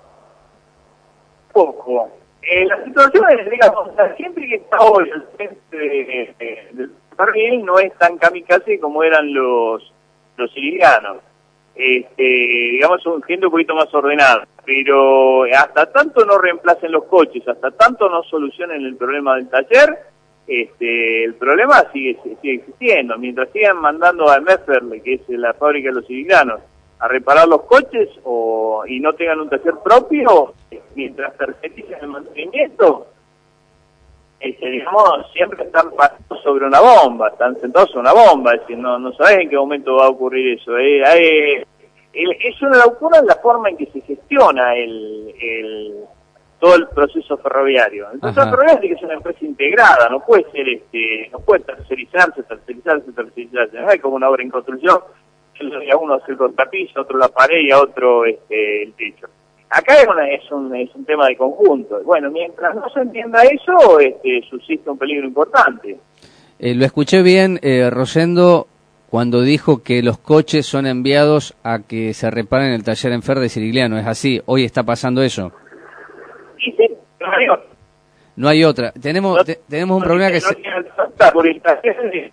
Poco. La situación es, digamos, siempre que está hoy el frente del ferrocarril no es tan kamikaze como eran los sicilianos. Digamos, son gente un poquito más ordenada, pero hasta tanto no reemplacen los coches, hasta tanto no solucionen el problema del taller, el problema sigue existiendo. Mientras sigan mandando a Messerle, que es la fábrica de los sicilianos, a reparar los coches y no tengan un taller propio, mientras tercerizan el mantenimiento, digamos, siempre están pasando sobre una bomba, están sentados sobre una bomba, es decir, no sabes en qué momento va a ocurrir eso. Es una locura en la forma en que se gestiona todo el proceso ferroviario. El proceso ferroviario tiene que ser una empresa integrada, no puede ser, no puede tercerizarse, no hay como una obra en construcción, a uno hace el contrapiso, a otro la pared y a otro el techo. Acá es un tema de conjunto. Bueno, mientras no se entienda eso, subsiste un peligro importante. Lo escuché bien, Rosendo, cuando dijo que los coches son enviados a que se reparen el taller en Fer de Cirigliano. ¿Es así? ¿Hoy está pasando eso? Sí, no hay otra. No hay otra. Tenemos un problema que por el taller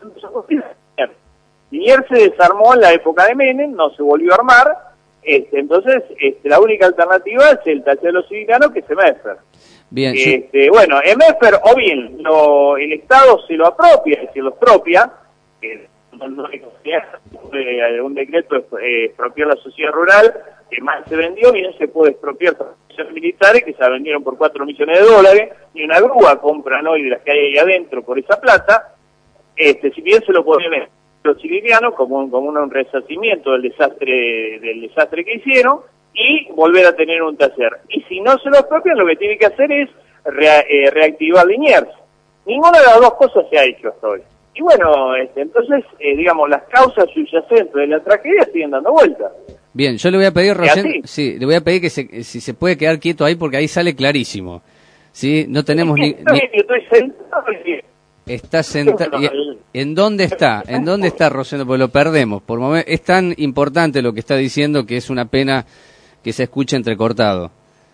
Liniers se desarmó en la época de Menem, no se volvió a armar, entonces la única alternativa es el taller de los sicilianos, que es Messer. Bien. Bueno, Messer, o bien el Estado se lo apropia, es decir, lo expropia, que no un decreto expropiar la sociedad rural, que más se vendió, bien se puede expropiar las militares que se vendieron por $4 millones, y una grúa compran hoy de las que hay ahí adentro por esa plata, si bien se lo puede ver los sicilianos como un resarcimiento del desastre que hicieron y volver a tener un taller. Y si no se lo expropian, lo que tiene que hacer es reactivar Liniers. Ninguna de las dos cosas se ha hecho hasta hoy. Y bueno, entonces, digamos, las causas subyacentes de la tragedia siguen dando vueltas. Bien, yo le voy a pedir, Rosendo, sí, le voy a pedir que si se puede quedar quieto ahí porque ahí sale clarísimo. ¿Sí? No tenemos ni... Estoy sentado y... Está sentado. ¿En dónde está? ¿En dónde está, Rosendo? Porque lo perdemos. Por momento es tan importante lo que está diciendo que es una pena que se escuche entrecortado.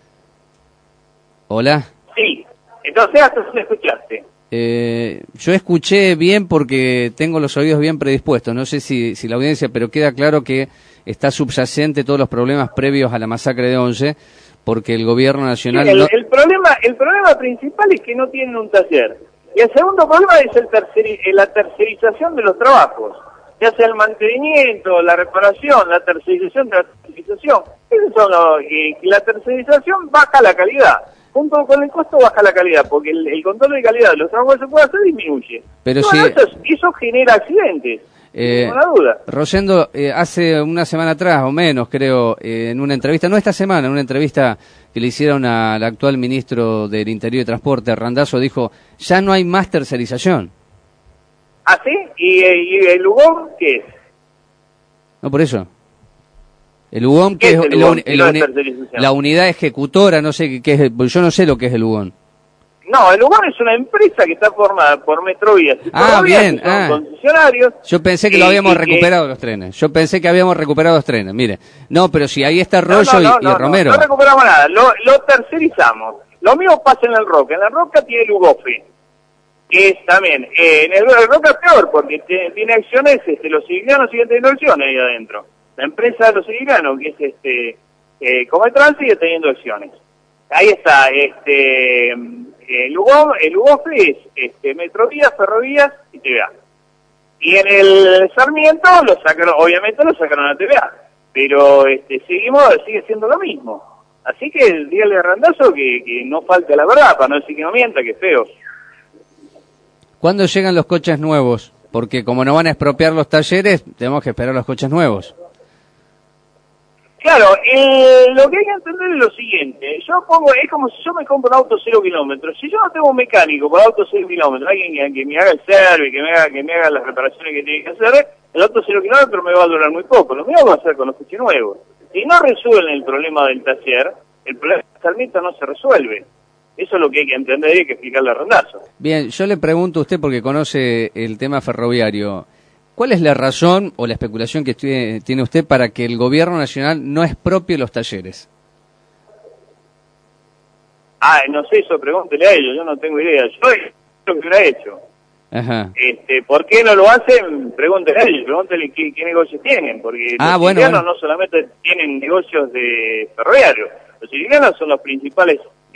¿Hola? Sí. Entonces, ¿hasta dónde escuchaste? Yo escuché bien porque tengo los oídos bien predispuestos. No sé si la audiencia, pero queda claro que está subyacente todos los problemas previos a la masacre de Once, porque el gobierno nacional... Sí, el problema principal es que no tienen un taller. Y el segundo problema es la tercerización de los trabajos, ya sea el mantenimiento, la reparación, la tercerización de la tercerización. Esos son la tercerización baja la calidad. Junto con el costo baja la calidad, porque el control de calidad de los trabajos que se puede hacer disminuye. Pero eso genera accidentes. Ninguna duda. Rosendo, hace una semana atrás o menos, creo, en una entrevista, no esta semana, en una entrevista que le hicieron al actual ministro del Interior y Transporte, Randazzo, dijo, ya no hay más tercerización. ¿Ah, sí? ¿Y el UGOM qué es? No, por eso. El UGOM, que es la unidad ejecutora, no sé qué es, yo no sé lo que es el UGOM. No, el UGOM es una empresa que está formada por Metrovías y bien, concesionarios. Yo pensé que lo habíamos recuperado los trenes. Mire. No, pero si ahí está Rollo y Romero. No recuperamos nada, lo tercerizamos. Lo mismo pasa en el Roca. En la Roca tiene el UGOFE, que es también, en el Roca es peor, porque tiene acciones, los sicilianos siguen teniendo acciones ahí adentro. La empresa de los sicilianos, que es Cometrans, sigue teniendo acciones. Ahí está, el UGOFE es Metrovías, Ferrovías y TVA. Y en el Sarmiento lo sacaron, obviamente lo sacaron a TVA, pero sigue siendo lo mismo. Así que dígale a Randazzo que no falte la verdad, para no decir que no mienta, que es feo. ¿Cuándo llegan los coches nuevos? Porque como no van a expropiar los talleres, tenemos que esperar los coches nuevos. Claro, lo que hay que entender es lo siguiente. Es como si yo me compro un auto 0 kilómetros. Si yo no tengo un mecánico para auto 0 kilómetros, alguien que me haga el service, que me haga las reparaciones que tiene que hacer, el auto 0 kilómetros me va a durar muy poco. Lo mismo va a hacer con los coches nuevos. Si no resuelven el problema del taller, el problema del Sarmiento no se resuelve. Eso es lo que hay que entender y hay que explicarle a Randazzo. Bien, yo le pregunto a usted, porque conoce el tema ferroviario, ¿cuál es la razón o la especulación que tiene usted para que el gobierno nacional no expropie los talleres? No sé, eso pregúntele a ellos, yo no tengo idea. Yo lo que hubiera hecho. Ajá. ¿Por qué no lo hacen? Pregúntele a ellos, pregúntele qué negocios tienen, porque los sicilianos no solamente tienen negocios de ferroviarios, los sicilianos son los principales,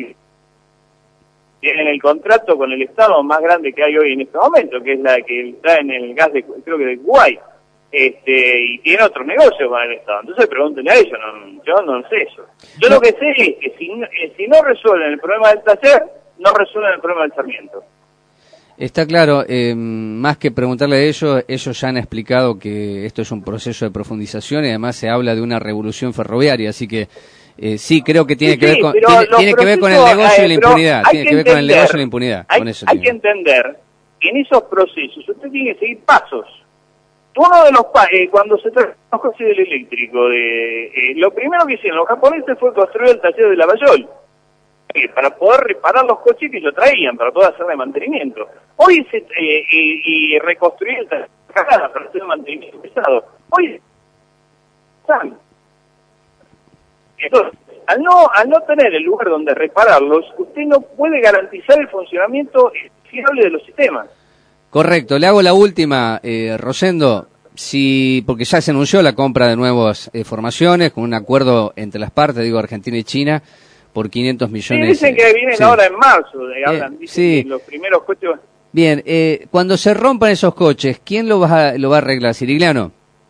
tienen el contrato con el Estado más grande que hay hoy en este momento, que es la que está en el gas creo que de Kuwait, y tiene otros negocios con el Estado. Entonces pregúntenle a ellos, yo no sé eso. Yo lo que sé es que si no resuelven el problema del taller, no resuelven el problema del Sarmiento. Está claro, más que preguntarle a ellos ya han explicado que esto es un proceso de profundización y además se habla de una revolución ferroviaria, así que sí, creo que tiene que ver con tiene que ver con el negocio y la impunidad, tiene que ver con el negocio y la impunidad. Hay que entender que en esos procesos usted tiene que seguir pasos. Uno de los cuando se trata de los coches del eléctrico, lo primero que hicieron los japoneses fue construir el taller de Lavallol, para poder reparar los coches que ellos traían, para poder hacerle mantenimiento. Hoy y reconstruir el taller para hacer mantenimiento pesado. Hoy están. Entonces, al no tener el lugar donde repararlos, usted no puede garantizar el funcionamiento fiable de los sistemas. Correcto, le hago la última, Rosendo, porque ya se anunció la compra de nuevas formaciones con un acuerdo entre las partes, digo Argentina y China, por 500 millones. Sí, dicen que vienen ahora en marzo, dicen que los primeros coches. Bien, cuando se rompan esos coches, ¿quién lo va a arreglar? ¿Cirigliano?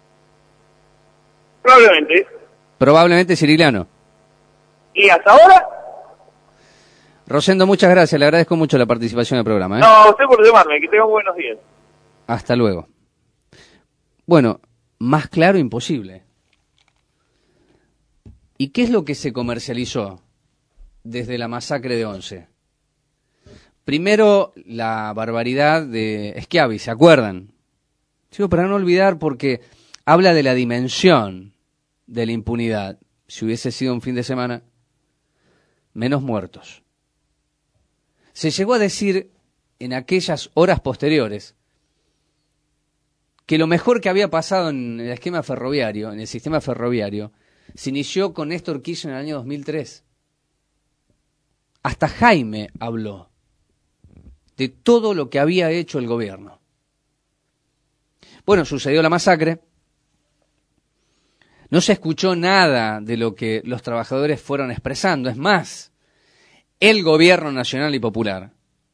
Probablemente Cirigliano. ¿Y hasta ahora? Rosendo, muchas gracias, le agradezco mucho la participación en el programa. No, a usted por llamarme, que tenga buenos días. Hasta luego. Bueno, más claro imposible. ¿Y qué es lo que se comercializó desde la masacre de Once? Primero, la barbaridad de Schiavi, ¿se acuerdan? Digo, para no olvidar, porque habla de la dimensión de la impunidad. Si hubiese sido un fin de semana, menos muertos. Se llegó a decir en aquellas horas posteriores que lo mejor que había pasado en el esquema ferroviario, en el sistema ferroviario, se inició con Néstor Kirchner en el año 2003. Hasta Jaime habló de todo lo que había hecho el gobierno. Bueno, sucedió la masacre. No se escuchó nada de lo que los trabajadores fueron expresando. Es más, el gobierno nacional y popular,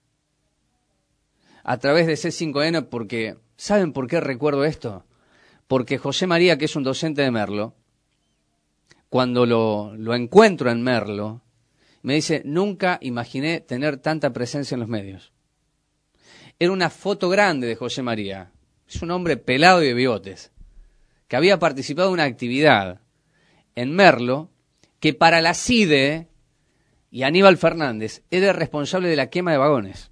a través de C5N, porque, ¿saben por qué recuerdo esto? Porque José María, que es un docente de Merlo, cuando lo encuentro en Merlo, me dice, nunca imaginé tener tanta presencia en los medios. Era una foto grande de José María. Es un hombre pelado y de bigotes, que había participado en una actividad en Merlo, que para la CIDE y Aníbal Fernández era responsable de la quema de vagones.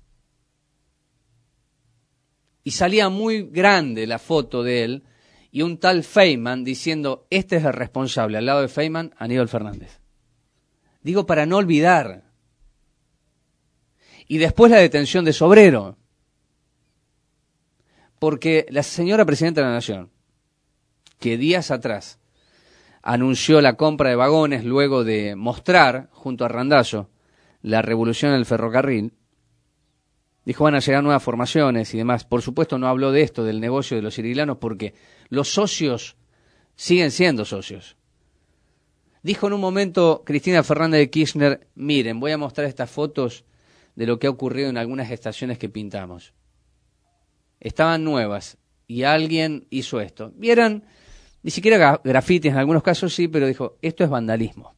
Y salía muy grande la foto de él y un tal Feynman diciendo, este es el responsable, al lado de Feynman, Aníbal Fernández. Digo, para no olvidar. Y después la detención de Sobrero. Porque la señora Presidenta de la Nación, que días atrás anunció la compra de vagones luego de mostrar, junto a Randazzo, la revolución del ferrocarril, dijo van a llegar nuevas formaciones y demás. Por supuesto no habló de esto, del negocio de los ciriglianos, porque los socios siguen siendo socios. Dijo en un momento Cristina Fernández de Kirchner, miren, voy a mostrar estas fotos de lo que ha ocurrido en algunas estaciones que pintamos. Estaban nuevas y alguien hizo esto. Vieran, ni siquiera grafitis, en algunos casos sí, pero dijo, esto es vandalismo.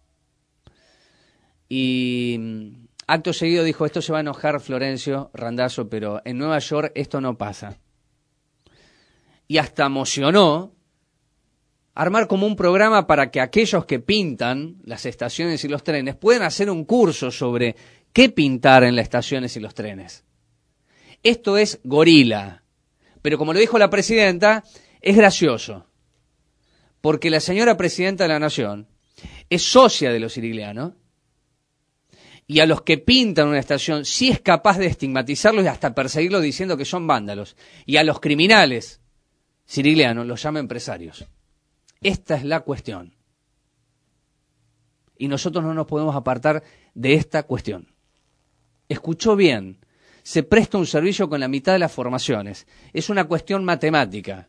Y acto seguido dijo, esto se va a enojar Florencio Randazzo, pero en Nueva York esto no pasa. Y hasta emocionó armar como un programa para que aquellos que pintan las estaciones y los trenes puedan hacer un curso sobre qué pintar en las estaciones y los trenes. Esto es gorila. Pero como lo dijo la presidenta, es gracioso. Porque la señora presidenta de la Nación es socia de los siriglianos y a los que pintan una estación sí es capaz de estigmatizarlos y hasta perseguirlos diciendo que son vándalos. Y a los criminales siriglianos los llama empresarios. Esta es la cuestión. Y nosotros no nos podemos apartar de esta cuestión. Escuchó bien. Se presta un servicio con la mitad de las formaciones. Es una cuestión matemática.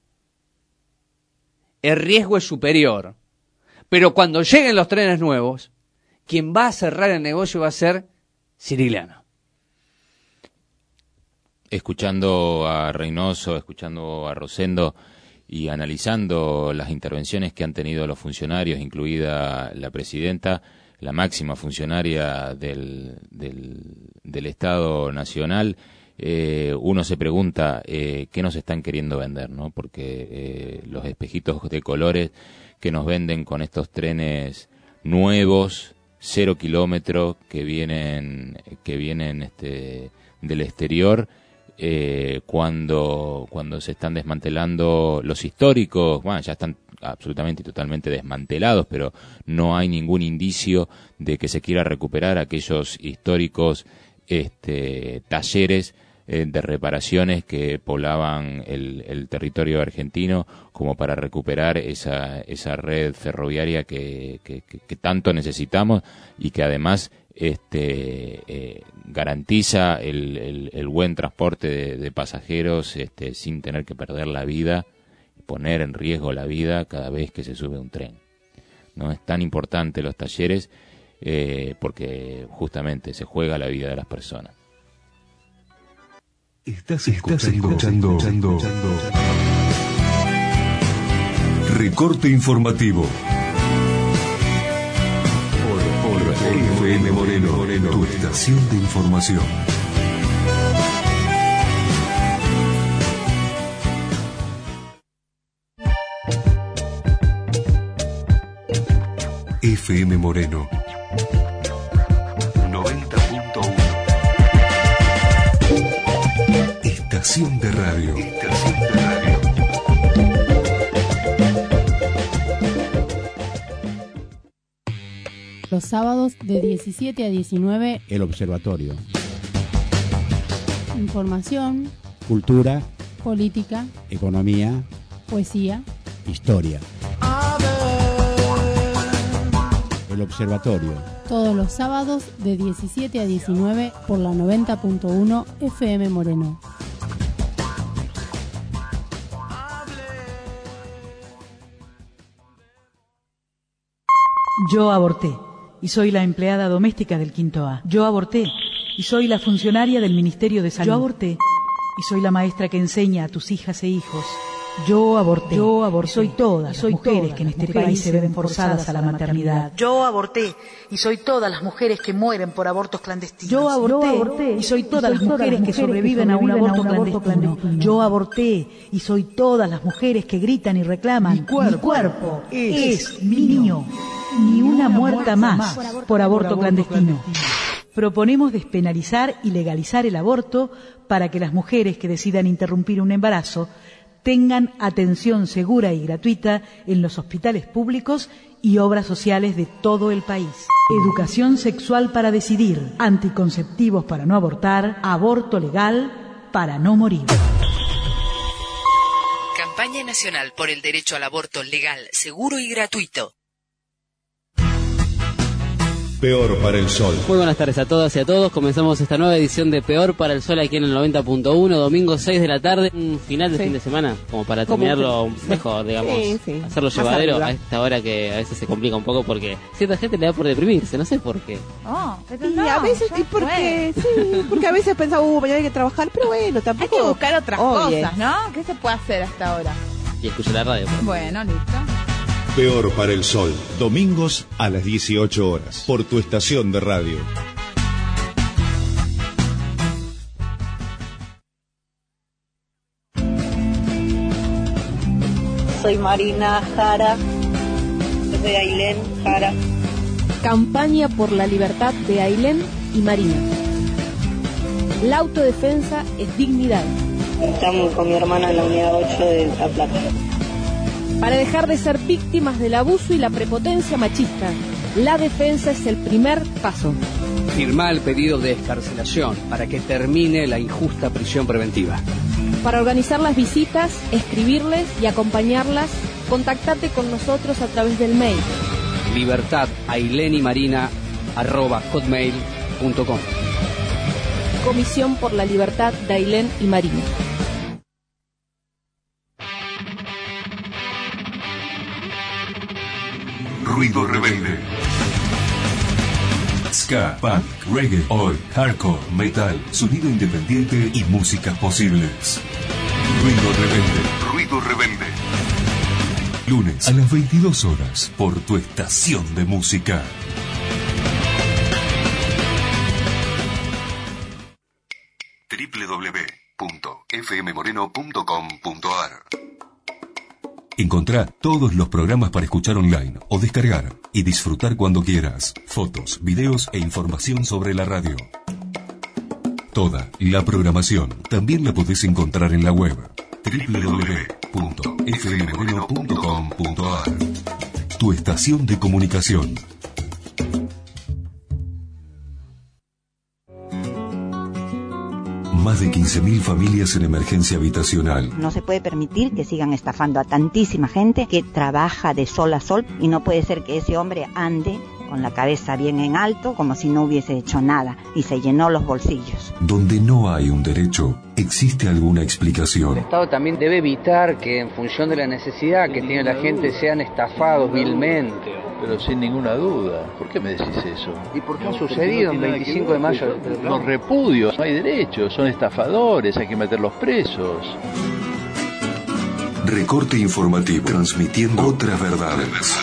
El riesgo es superior. Pero cuando lleguen los trenes nuevos, quien va a cerrar el negocio va a ser sirigliano. Escuchando a Reynoso, escuchando a Rosendo y analizando las intervenciones que han tenido los funcionarios, incluida la presidenta, la máxima funcionaria del Estado Nacional, uno se pregunta qué nos están queriendo vender, ¿no? Porque los espejitos de colores que nos venden con estos trenes nuevos, 0 kilómetros, que vienen del exterior, cuando se están desmantelando los históricos, bueno, ya están absolutamente y totalmente desmantelados, pero no hay ningún indicio de que se quiera recuperar aquellos históricos talleres de reparaciones que poblaban el territorio argentino, como para recuperar esa red ferroviaria que tanto necesitamos y que además garantiza el buen transporte de pasajeros sin tener que perder la vida, poner en riesgo la vida cada vez que se sube un tren. No es tan importante los talleres porque justamente se juega la vida de las personas. Estás escuchando Recorte Informativo por FM Moreno, tu estación de información. FM Moreno 90.1. Estación de radio. Los sábados de 17 a 19. El Observatorio. Información. Cultura. Política. Economía. Poesía. Historia. El Observatorio. Todos los sábados de 17 a 19 por la 90.1 FM Moreno. Yo aborté y soy la empleada doméstica del Quinto A. Yo aborté y soy la funcionaria del Ministerio de Salud. Yo aborté y soy la maestra que enseña a tus hijas e hijos. Yo aborté. Soy todas las mujeres que en este país se ven forzadas a la maternidad. Yo aborté y soy todas las mujeres que mueren por abortos clandestinos. Yo aborté y soy todas las mujeres que sobreviven a un aborto clandestino. Yo aborté y soy todas las mujeres que gritan y reclaman. Mi cuerpo es mío. Ni una muerta más por aborto clandestino. Proponemos despenalizar y legalizar el aborto para que las mujeres que decidan interrumpir un embarazo tengan atención segura y gratuita en los hospitales públicos y obras sociales de todo el país. Educación sexual para decidir, anticonceptivos para no abortar, aborto legal para no morir. Campaña Nacional por el Derecho al Aborto Legal, Seguro y Gratuito. Peor para el Sol. Muy buenas tardes a todas y a todos. Comenzamos esta nueva edición de Peor para el Sol aquí en el 90.1, domingo 6 de la tarde, un final de fin de semana, como para terminarlo mejor, digamos, hacerlo llevadero a esta hora que a veces se complica un poco porque cierta gente le da por deprimirse, no sé por qué. Y a veces, porque a veces pensaba, mañana hay que trabajar, pero bueno, tampoco. Hay que buscar otras cosas, ¿no? ¿Qué se puede hacer hasta ahora? Y escuchar la radio. Bueno, listo. Peor para el Sol. Domingos a las 18 horas. Por tu estación de radio. Soy Marina Jara. De Ailén Jara. Campaña por la libertad de Ailén y Marina. La autodefensa es dignidad. Estamos con mi hermana en la unidad 8 de La Plata. Para dejar de ser víctimas del abuso y la prepotencia machista, la defensa es el primer paso. Firmá el pedido de excarcelación para que termine la injusta prisión preventiva. Para organizar las visitas, escribirles y acompañarlas, contactate con nosotros a través del mail libertadailenymarina@hotmail.com. Comisión por la Libertad de Ailén y Marina. Ruido rebelde. Ska, punk, reggae, oi, hardcore, metal, sonido independiente y músicas posibles. Ruido rebelde. Ruido rebelde. Lunes a las 22 horas por tu estación de música. www.fmmoreno.com.ar. Encontrá todos los programas para escuchar online o descargar y disfrutar cuando quieras. Fotos, videos e información sobre la radio. Toda la programación también la podés encontrar en la web www.fmmoreno.com.ar. Tu estación de comunicación. Más de 15.000 familias en emergencia habitacional. No se puede permitir que sigan estafando a tantísima gente que trabaja de sol a sol y no puede ser que ese hombre ande con la cabeza bien en alto como si no hubiese hecho nada y se llenó los bolsillos. Donde no hay un derecho, existe alguna explicación. El Estado también debe evitar que en función de la necesidad que tiene la gente sean estafados vilmente. Pero sin ninguna duda. ¿Por qué me decís eso? ¿Y por qué ha sucedido en 25 de mayo? Los repudios, no hay derechos, son estafadores, hay que meterlos presos. Recorte informativo, transmitiendo otras verdades.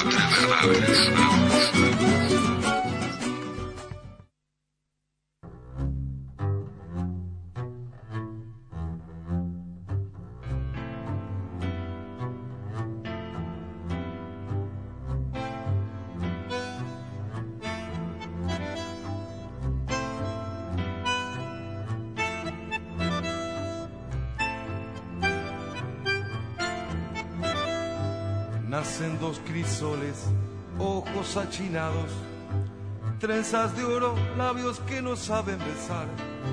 Nacen dos crisoles, ojos achinados, trenzas de oro, labios que no saben besar.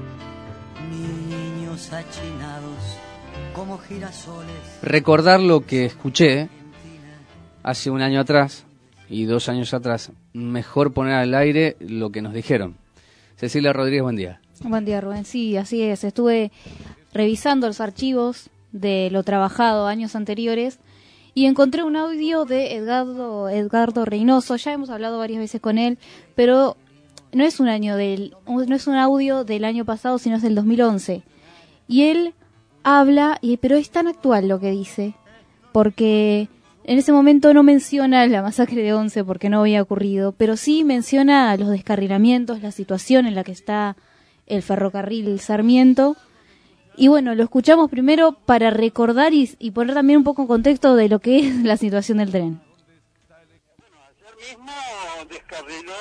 Niños achinados como girasoles. Recordar lo que escuché hace un año atrás y 2 años atrás, mejor poner al aire lo que nos dijeron. Cecilia Rodríguez, buen día. Buen día, Rubén. Sí, así es. Estuve revisando los archivos de lo trabajado años anteriores y encontré un audio de Edgardo Reynoso. Ya hemos hablado varias veces con él, pero no es un audio del año pasado, sino es del 2011. Y él habla, pero es tan actual lo que dice, porque en ese momento no menciona la masacre de Once porque no había ocurrido, pero sí menciona los descarrilamientos, la situación en la que está el ferrocarril Sarmiento. Y bueno, lo escuchamos primero para recordar y poner también un poco en contexto de lo que es la situación del tren. Bueno, ayer mismo descarriló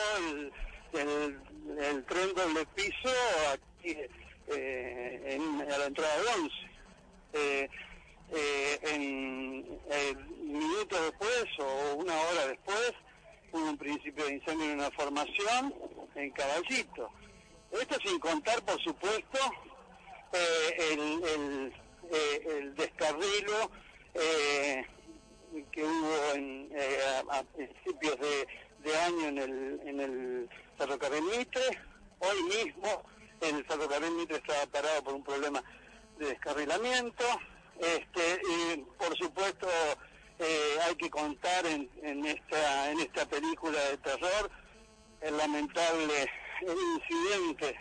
el tren doble piso aquí a la entrada de Once. Minutos después o una hora después hubo un principio de incendio en una formación en Caballito. Esto sin contar, por supuesto, el descarrilo que hubo a principios de año en el ferrocarril Mitre. Hoy mismo el ferrocarril Mitre estaba parado por un problema de descarrilamiento. Y por supuesto hay que contar en esta película de terror el lamentable incidente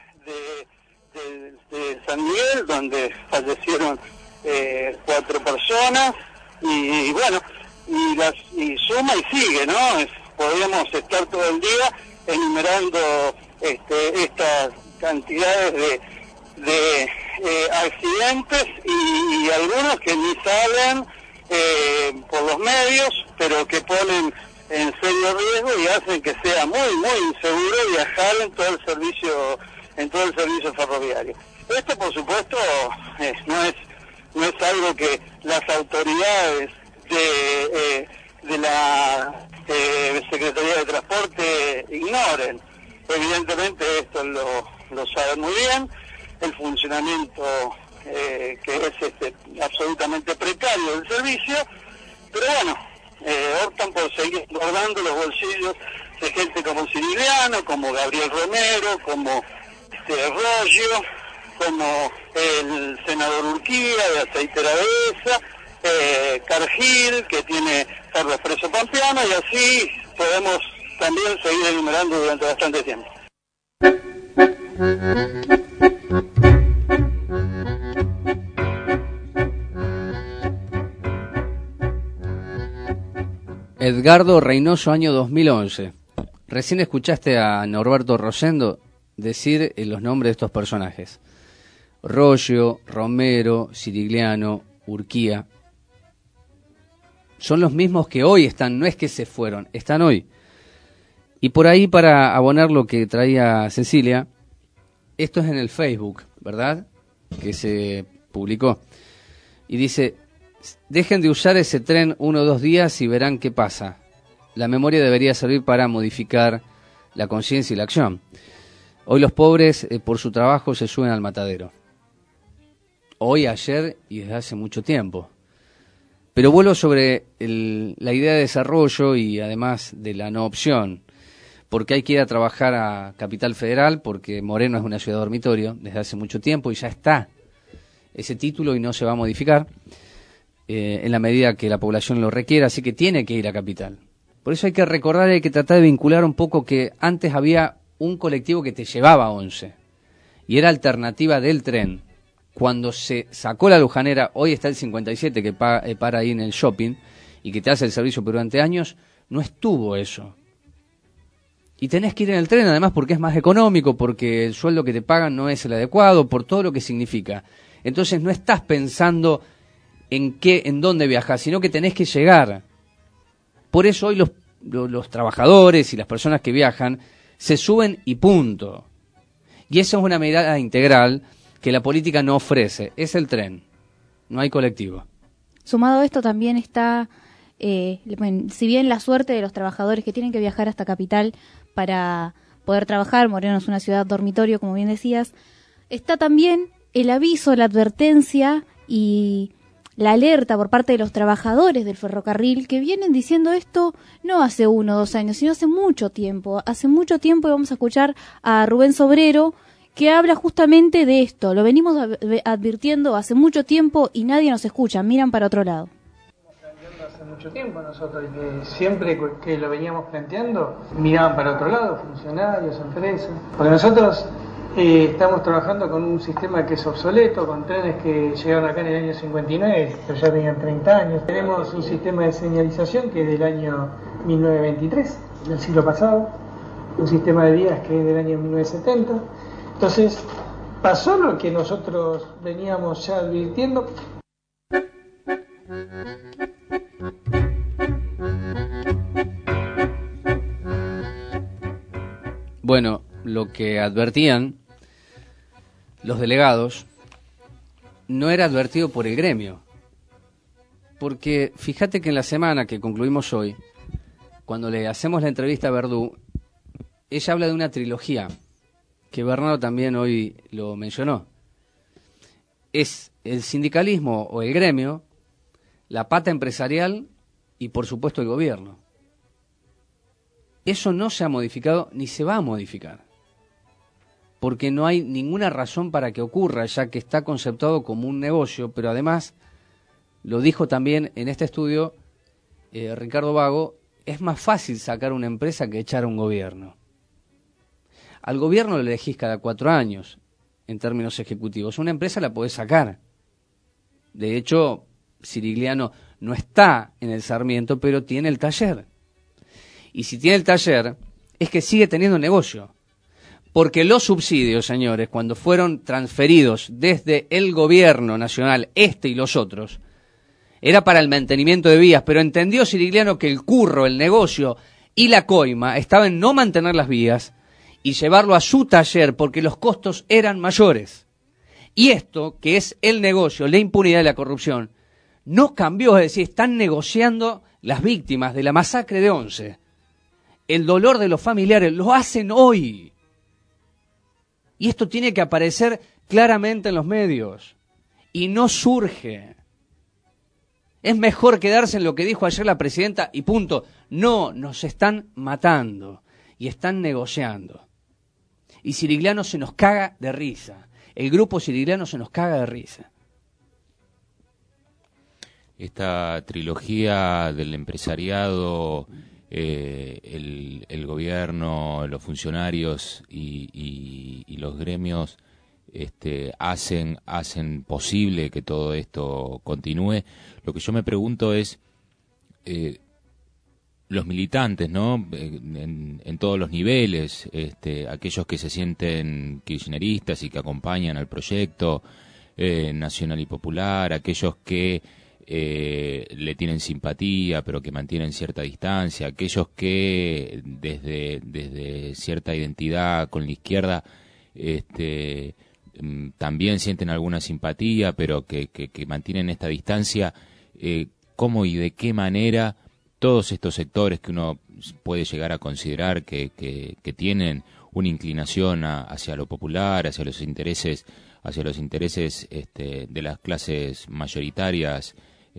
de San Miguel, donde fallecieron 4 personas, y bueno, y suma y sigue, ¿no? Podríamos estar todo el día enumerando estas cantidades de accidentes y algunos que ni salen por los medios, pero que ponen en serio riesgo y hacen que sea muy inseguro viajar en todo el servicio ferroviario. Esto, por supuesto, no es algo que las autoridades de la Secretaría de Transporte ignoren. Evidentemente esto lo saben muy bien, el funcionamiento que es absolutamente precario del servicio, pero bueno, optan por seguir guardando los bolsillos de gente como Cirigliano, como Gabriel Romero, como Roggio, como el senador Urquía de Aceitera Dehesa, Cargill, que tiene Ferro Expreso Pampeano, y así podemos también seguir enumerando durante bastante tiempo. Edgardo Reynoso, año 2011. Recién escuchaste a Norberto Rosendo decir los nombres de estos personajes. Roggio, Romero, Cirigliano, Urquía. Son los mismos que hoy están, no es que se fueron, están hoy. Y por ahí, para abonar lo que traía Cecilia, esto es en el Facebook, ¿verdad? Que se publicó. Y dice: dejen de usar ese tren 1 o 2 días y verán qué pasa. La memoria debería servir para modificar la conciencia y la acción. Hoy los pobres, por su trabajo, se suben al matadero. Hoy, ayer y desde hace mucho tiempo. Pero vuelvo sobre la idea de desarrollo y además de la no opción. Porque hay que ir a trabajar a Capital Federal, porque Moreno es una ciudad dormitorio desde hace mucho tiempo y ya está ese título y no se va a modificar en la medida que la población lo requiera, así que tiene que ir a Capital. Por eso hay que recordar, hay que tratar de vincular un poco que antes había un colectivo que te llevaba a 11 y era alternativa del tren. Cuando se sacó la Lujanera, hoy está el 57 que para ahí en el shopping y que te hace el servicio, pero durante años no estuvo eso. Y tenés que ir en el tren además porque es más económico, porque el sueldo que te pagan no es el adecuado, por todo lo que significa. Entonces no estás pensando en dónde viajar, sino que tenés que llegar. Por eso hoy los trabajadores y las personas que viajan se suben y punto. Y eso es una mirada integral que la política no ofrece. Es el tren, no hay colectivo. Sumado a esto también está, si bien la suerte de los trabajadores que tienen que viajar hasta Capital para poder trabajar, Moreno es una ciudad dormitorio, como bien decías, está también el aviso, la advertencia y la alerta por parte de los trabajadores del ferrocarril que vienen diciendo esto no hace 1 o 2 años, sino hace mucho tiempo. Hace mucho tiempo, y vamos a escuchar a Rubén Sobrero, que habla justamente de esto. Lo venimos advirtiendo hace mucho tiempo y nadie nos escucha, miran para otro lado. Hace mucho tiempo nosotros, que siempre que lo veníamos planteando, miraban para otro lado, funcionarios, empresas. Porque nosotros estamos trabajando con un sistema que es obsoleto, con trenes que llegaron acá en el año 59, pero ya tenían 30 años. Tenemos un sistema de señalización que es del año 1923, del siglo pasado, un sistema de vías que es del año 1970. Entonces, pasó lo que nosotros veníamos ya advirtiendo. Bueno, lo que advertían los delegados no era advertido por el gremio. Porque fíjate que en la semana que concluimos hoy, cuando le hacemos la entrevista a Verdú, ella habla de una trilogía, que Bernardo también hoy lo mencionó. Es el sindicalismo o el gremio, la pata empresarial y por supuesto el gobierno. Eso no se ha modificado ni se va a modificar, porque no hay ninguna razón para que ocurra, ya que está conceptuado como un negocio, pero además, lo dijo también en este estudio Ricardo Vago, es más fácil sacar una empresa que echar a un gobierno. Al gobierno lo elegís cada 4 años, en términos ejecutivos. Una empresa la podés sacar. De hecho, Cirigliano no está en el Sarmiento, pero tiene el taller. Y si tiene el taller, es que sigue teniendo negocio. Porque los subsidios, señores, cuando fueron transferidos desde el gobierno nacional, y los otros, era para el mantenimiento de vías, pero entendió Cirigliano que el curro, el negocio y la coima estaba en no mantener las vías y llevarlo a su taller porque los costos eran mayores. Y esto, que es el negocio, la impunidad y la corrupción, no cambió, es decir, están negociando las víctimas de la masacre de Once. El dolor de los familiares lo hacen hoy. Y esto tiene que aparecer claramente en los medios. Y no surge. Es mejor quedarse en lo que dijo ayer la presidenta y punto. No, nos están matando y están negociando. Y Cirigliano se nos caga de risa. El grupo Cirigliano se nos caga de risa. Esta trilogía del empresariado, el gobierno, los funcionarios y los gremios hacen posible que todo esto continúe. Lo que yo me pregunto es, los militantes, ¿no? En todos los niveles, aquellos que se sienten kirchneristas y que acompañan al proyecto nacional y popular, aquellos que le tienen simpatía pero que mantienen cierta distancia, aquellos que desde cierta identidad con la izquierda también sienten alguna simpatía pero que mantienen esta distancia, ¿cómo y de qué manera todos estos sectores que uno puede llegar a considerar que tienen una inclinación hacia lo popular, hacia los intereses de las clases mayoritarias,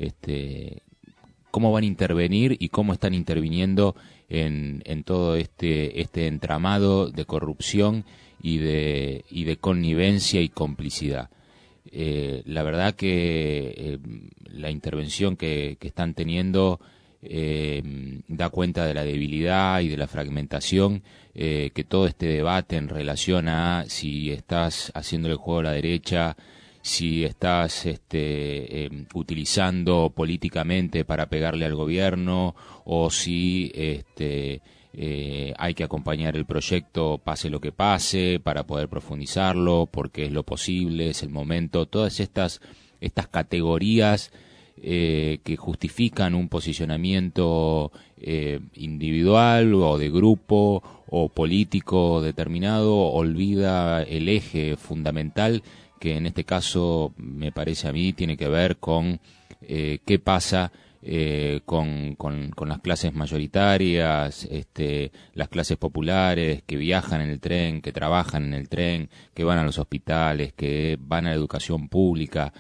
cómo van a intervenir y cómo están interviniendo en todo este entramado de corrupción y de connivencia y complicidad? La verdad que la intervención que están teniendo da cuenta de la debilidad y de la fragmentación que todo este debate en relación a si estás haciendo el juego a la derecha, si estás utilizando políticamente para pegarle al gobierno o si hay que acompañar el proyecto pase lo que pase para poder profundizarlo porque es lo posible, es el momento, todas estas categorías que justifican un posicionamiento individual o de grupo o político determinado, olvida el eje fundamental que en este caso me parece a mí tiene que ver con qué pasa con las clases mayoritarias, las clases populares que viajan en el tren, que trabajan en el tren, que van a los hospitales, que van a la educación pública.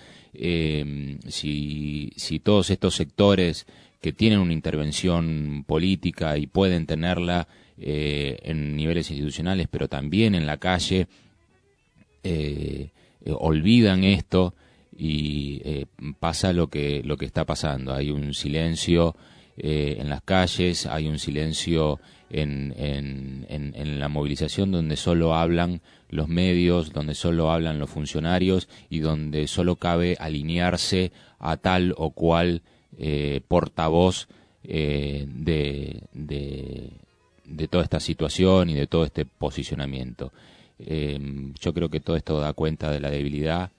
Si todos estos sectores que tienen una intervención política y pueden tenerla en niveles institucionales, pero también en la calle, olvidan esto y pasa lo que está pasando. Hay un silencio en las calles, hay un silencio en la movilización donde solo hablan los medios, donde solo hablan los funcionarios y donde solo cabe alinearse a tal o cual portavoz de toda esta situación y de todo este posicionamiento. Yo creo que todo esto da cuenta de la debilidad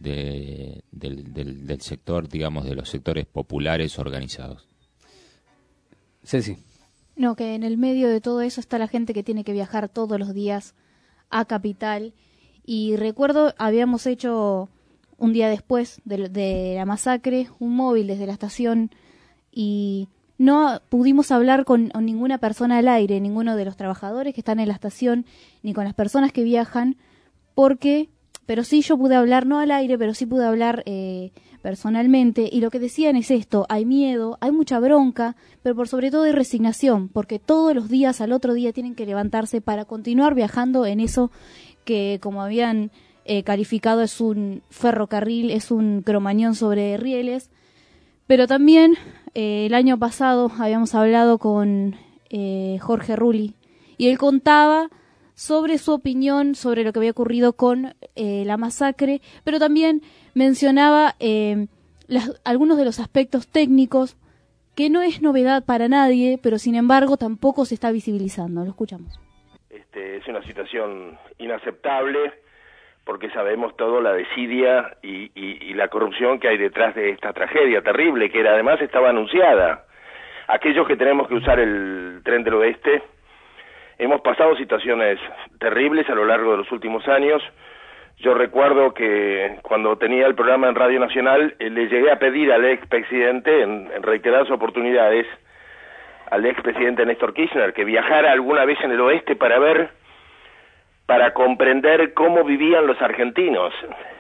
del sector, digamos, de los sectores populares organizados. Ceci. No, que en el medio de todo eso está la gente que tiene que viajar todos los días a Capital. Y recuerdo, habíamos hecho un día después de la masacre un móvil desde la estación y no pudimos hablar con ninguna persona al aire, ninguno de los trabajadores que están en la estación, ni con las personas que viajan, porque pero sí yo pude hablar, no al aire, pero sí pude hablar personalmente, y lo que decían es esto: hay miedo, hay mucha bronca, pero por sobre todo hay resignación, porque todos los días al otro día tienen que levantarse para continuar viajando en eso que, como habían calificado, es un ferrocarril, es un cromañón sobre rieles. Pero también el año pasado habíamos hablado con Jorge Rulli, y él contaba sobre su opinión sobre lo que había ocurrido con la masacre, pero también mencionaba algunos de los aspectos técnicos que no es novedad para nadie, pero sin embargo tampoco se está visibilizando. Lo escuchamos. Es una situación inaceptable, porque sabemos todo la desidia y la corrupción que hay detrás de esta tragedia terrible, que además estaba anunciada. Aquellos que tenemos que usar el tren del oeste hemos pasado situaciones terribles a lo largo de los últimos años. Yo recuerdo que cuando tenía el programa en Radio Nacional, le llegué a pedir al expresidente en reiteradas oportunidades, al expresidente Néstor Kirchner, que viajara alguna vez en el oeste para comprender cómo vivían los argentinos.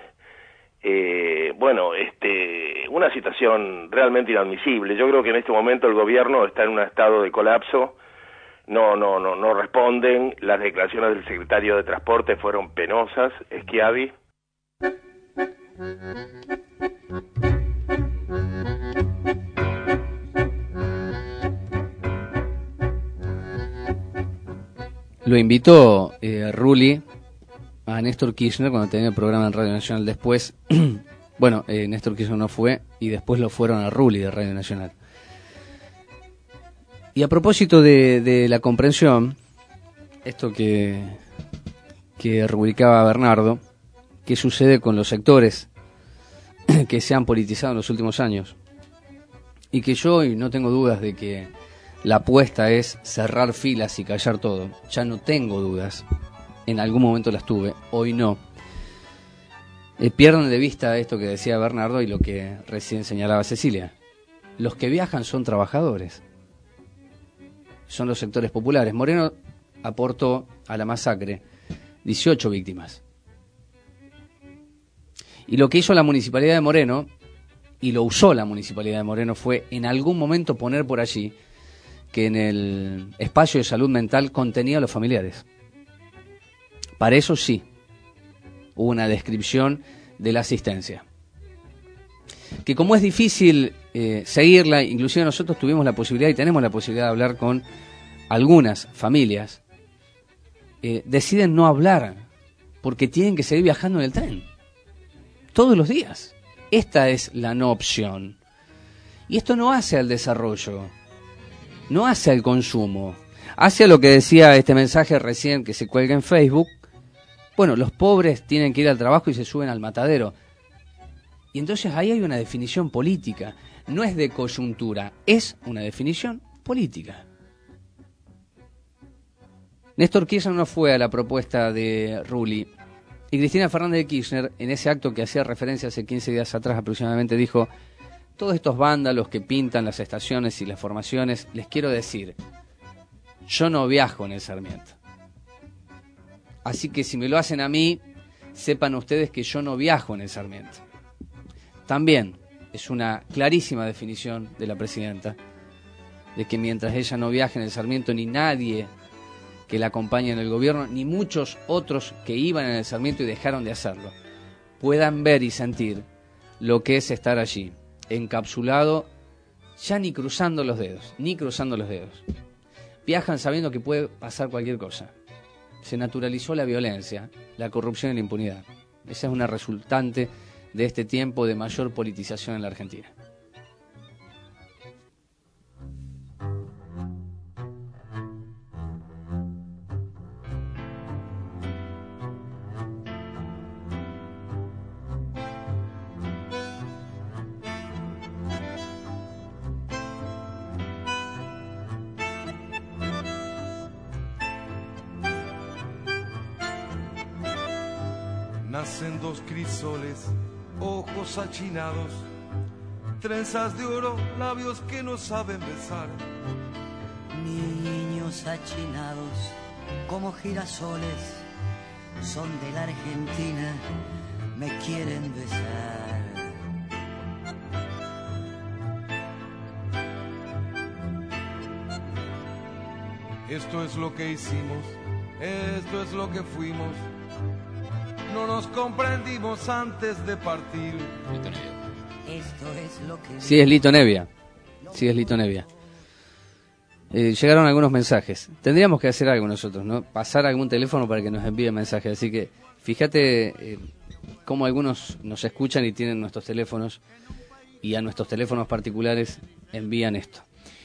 Una situación realmente inadmisible. Yo creo que en este momento el gobierno está en un estado de colapso. No responden. Las declaraciones del secretario de Transporte fueron penosas, Schiavi. Lo invitó Rulli a Néstor Kirchner cuando tenía el programa en Radio Nacional. Después, Néstor Kirchner no fue, y después lo fueron a Rulli de Radio Nacional. Y a propósito de la comprensión, esto que rubricaba Bernardo, ¿qué sucede con los sectores que se han politizado en los últimos años? Y que yo hoy no tengo dudas de que la apuesta es cerrar filas y callar todo. Ya no tengo dudas. En algún momento las tuve, hoy no. Pierden de vista esto que decía Bernardo y lo que recién señalaba Cecilia. Los que viajan son trabajadores. Son los sectores populares. Moreno aportó a la masacre 18 víctimas. Y lo que hizo la Municipalidad de Moreno, y lo usó la Municipalidad de Moreno, fue en algún momento poner por allí que en el espacio de salud mental contenía a los familiares. Para eso sí, hubo una descripción de la asistencia. Que como es difícil seguirla, inclusive nosotros tuvimos la posibilidad y tenemos la posibilidad de hablar con algunas familias, deciden no hablar porque tienen que seguir viajando en el tren todos los días. Esta es la no opción. Y esto no hace al desarrollo, no hace al consumo, hace a lo que decía este mensaje recién que se cuelga en Facebook. Bueno, los pobres tienen que ir al trabajo y se suben al matadero. Y entonces ahí hay una definición política. No es de coyuntura, es una definición política. Néstor Kirchner no fue a la propuesta de Rulli. Y Cristina Fernández de Kirchner, en ese acto que hacía referencia hace 15 días atrás aproximadamente, dijo: todos estos vándalos que pintan las estaciones y las formaciones, les quiero decir, yo no viajo en el Sarmiento. Así que si me lo hacen a mí, sepan ustedes que yo no viajo en el Sarmiento. También es una clarísima definición de la presidenta, de que mientras ella no viaje en el Sarmiento, ni nadie que la acompañe en el gobierno, ni muchos otros que iban en el Sarmiento y dejaron de hacerlo, puedan ver y sentir lo que es estar allí, encapsulado, ya ni cruzando los dedos. Viajan sabiendo que puede pasar cualquier cosa. Se naturalizó la violencia, la corrupción y la impunidad. Esa es una resultante de este tiempo de mayor politización en la Argentina. Nacen dos crisoles, ojos achinados, trenzas de oro, labios que no saben besar. Niños achinados como girasoles, son de la Argentina me quieren besar. Esto es lo que hicimos, esto es lo que fuimos. No nos comprendimos antes de partir. Esto es lo que... Sí, es Lito Nevia. Sí, es Lito Nevia. Llegaron algunos mensajes. Tendríamos que hacer algo nosotros, ¿no? Pasar algún teléfono para que nos envíen mensajes. Así que fíjate cómo algunos nos escuchan y tienen nuestros teléfonos y a nuestros teléfonos particulares envían esto.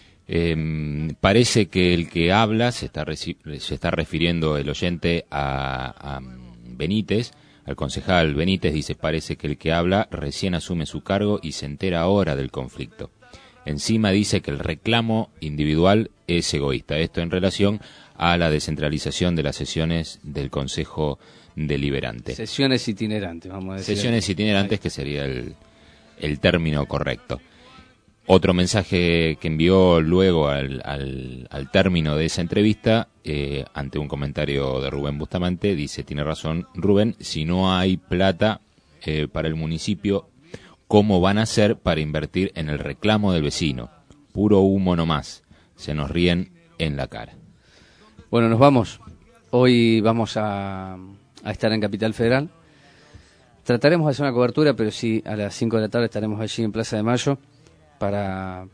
Parece que el que habla se está refiriendo el oyente a Benítez, al concejal Benítez. Dice: parece que el que habla recién asume su cargo y se entera ahora del conflicto. Encima dice que el reclamo individual es egoísta. Esto en relación a la descentralización de las sesiones del Consejo Deliberante. Sesiones itinerantes, vamos a decir. Sesiones itinerantes, que sería el término correcto. Otro mensaje que envió luego al término de esa entrevista, ante un comentario de Rubén Bustamante, dice: tiene razón Rubén, si no hay plata para el municipio, ¿cómo van a hacer para invertir en el reclamo del vecino? Puro humo nomás, se nos ríen en la cara. Bueno, nos vamos. Hoy vamos a estar en Capital Federal. Trataremos de hacer una cobertura, pero sí, a las 5 de la tarde estaremos allí en Plaza de Mayo para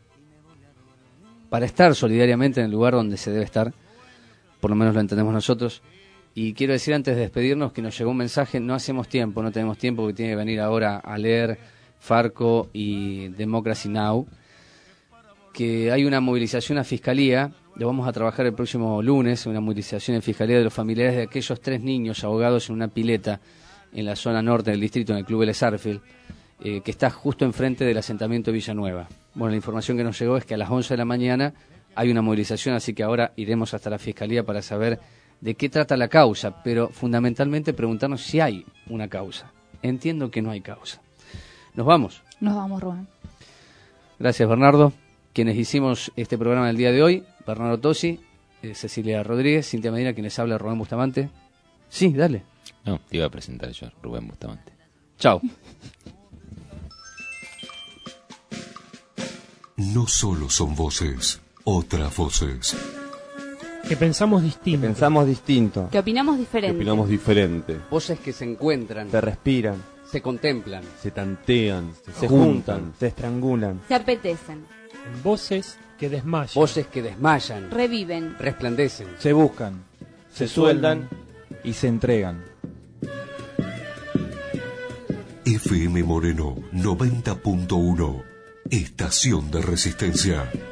estar solidariamente en el lugar donde se debe estar, por lo menos lo entendemos nosotros. Y quiero decir antes de despedirnos que nos llegó un mensaje, no tenemos tiempo porque tiene que venir ahora a leer Farco y Democracy Now!, que hay una movilización a Fiscalía. Lo vamos a trabajar el próximo lunes, una movilización en Fiscalía de los familiares de aquellos 3 niños ahogados en una pileta en la zona norte del distrito, en el Club Vélez Arfield, que está justo enfrente del asentamiento Villanueva. Bueno, la información que nos llegó es que a las 11 de la mañana hay una movilización, así que ahora iremos hasta la Fiscalía para saber de qué trata la causa, pero fundamentalmente preguntarnos si hay una causa. Entiendo que no hay causa. ¿Nos vamos? Nos vamos, Rubén. Gracias, Bernardo. Quienes hicimos este programa del día de hoy: Bernardo Tosi, Cecilia Rodríguez, Cintia Medina, quienes habla, Rubén Bustamante. Sí, dale. No, te iba a presentar yo, Rubén Bustamante. Chao. No solo son voces, otras voces. Que pensamos distinto. Que opinamos diferente. Voces que se encuentran. Se respiran. Se contemplan. Se tantean. Se juntan. Se estrangulan. Se apetecen. Voces que desmayan. Voces que desmayan. Reviven. Resplandecen. Se buscan. Se sueldan y se entregan. FM Moreno 90.1, Estación de Resistencia.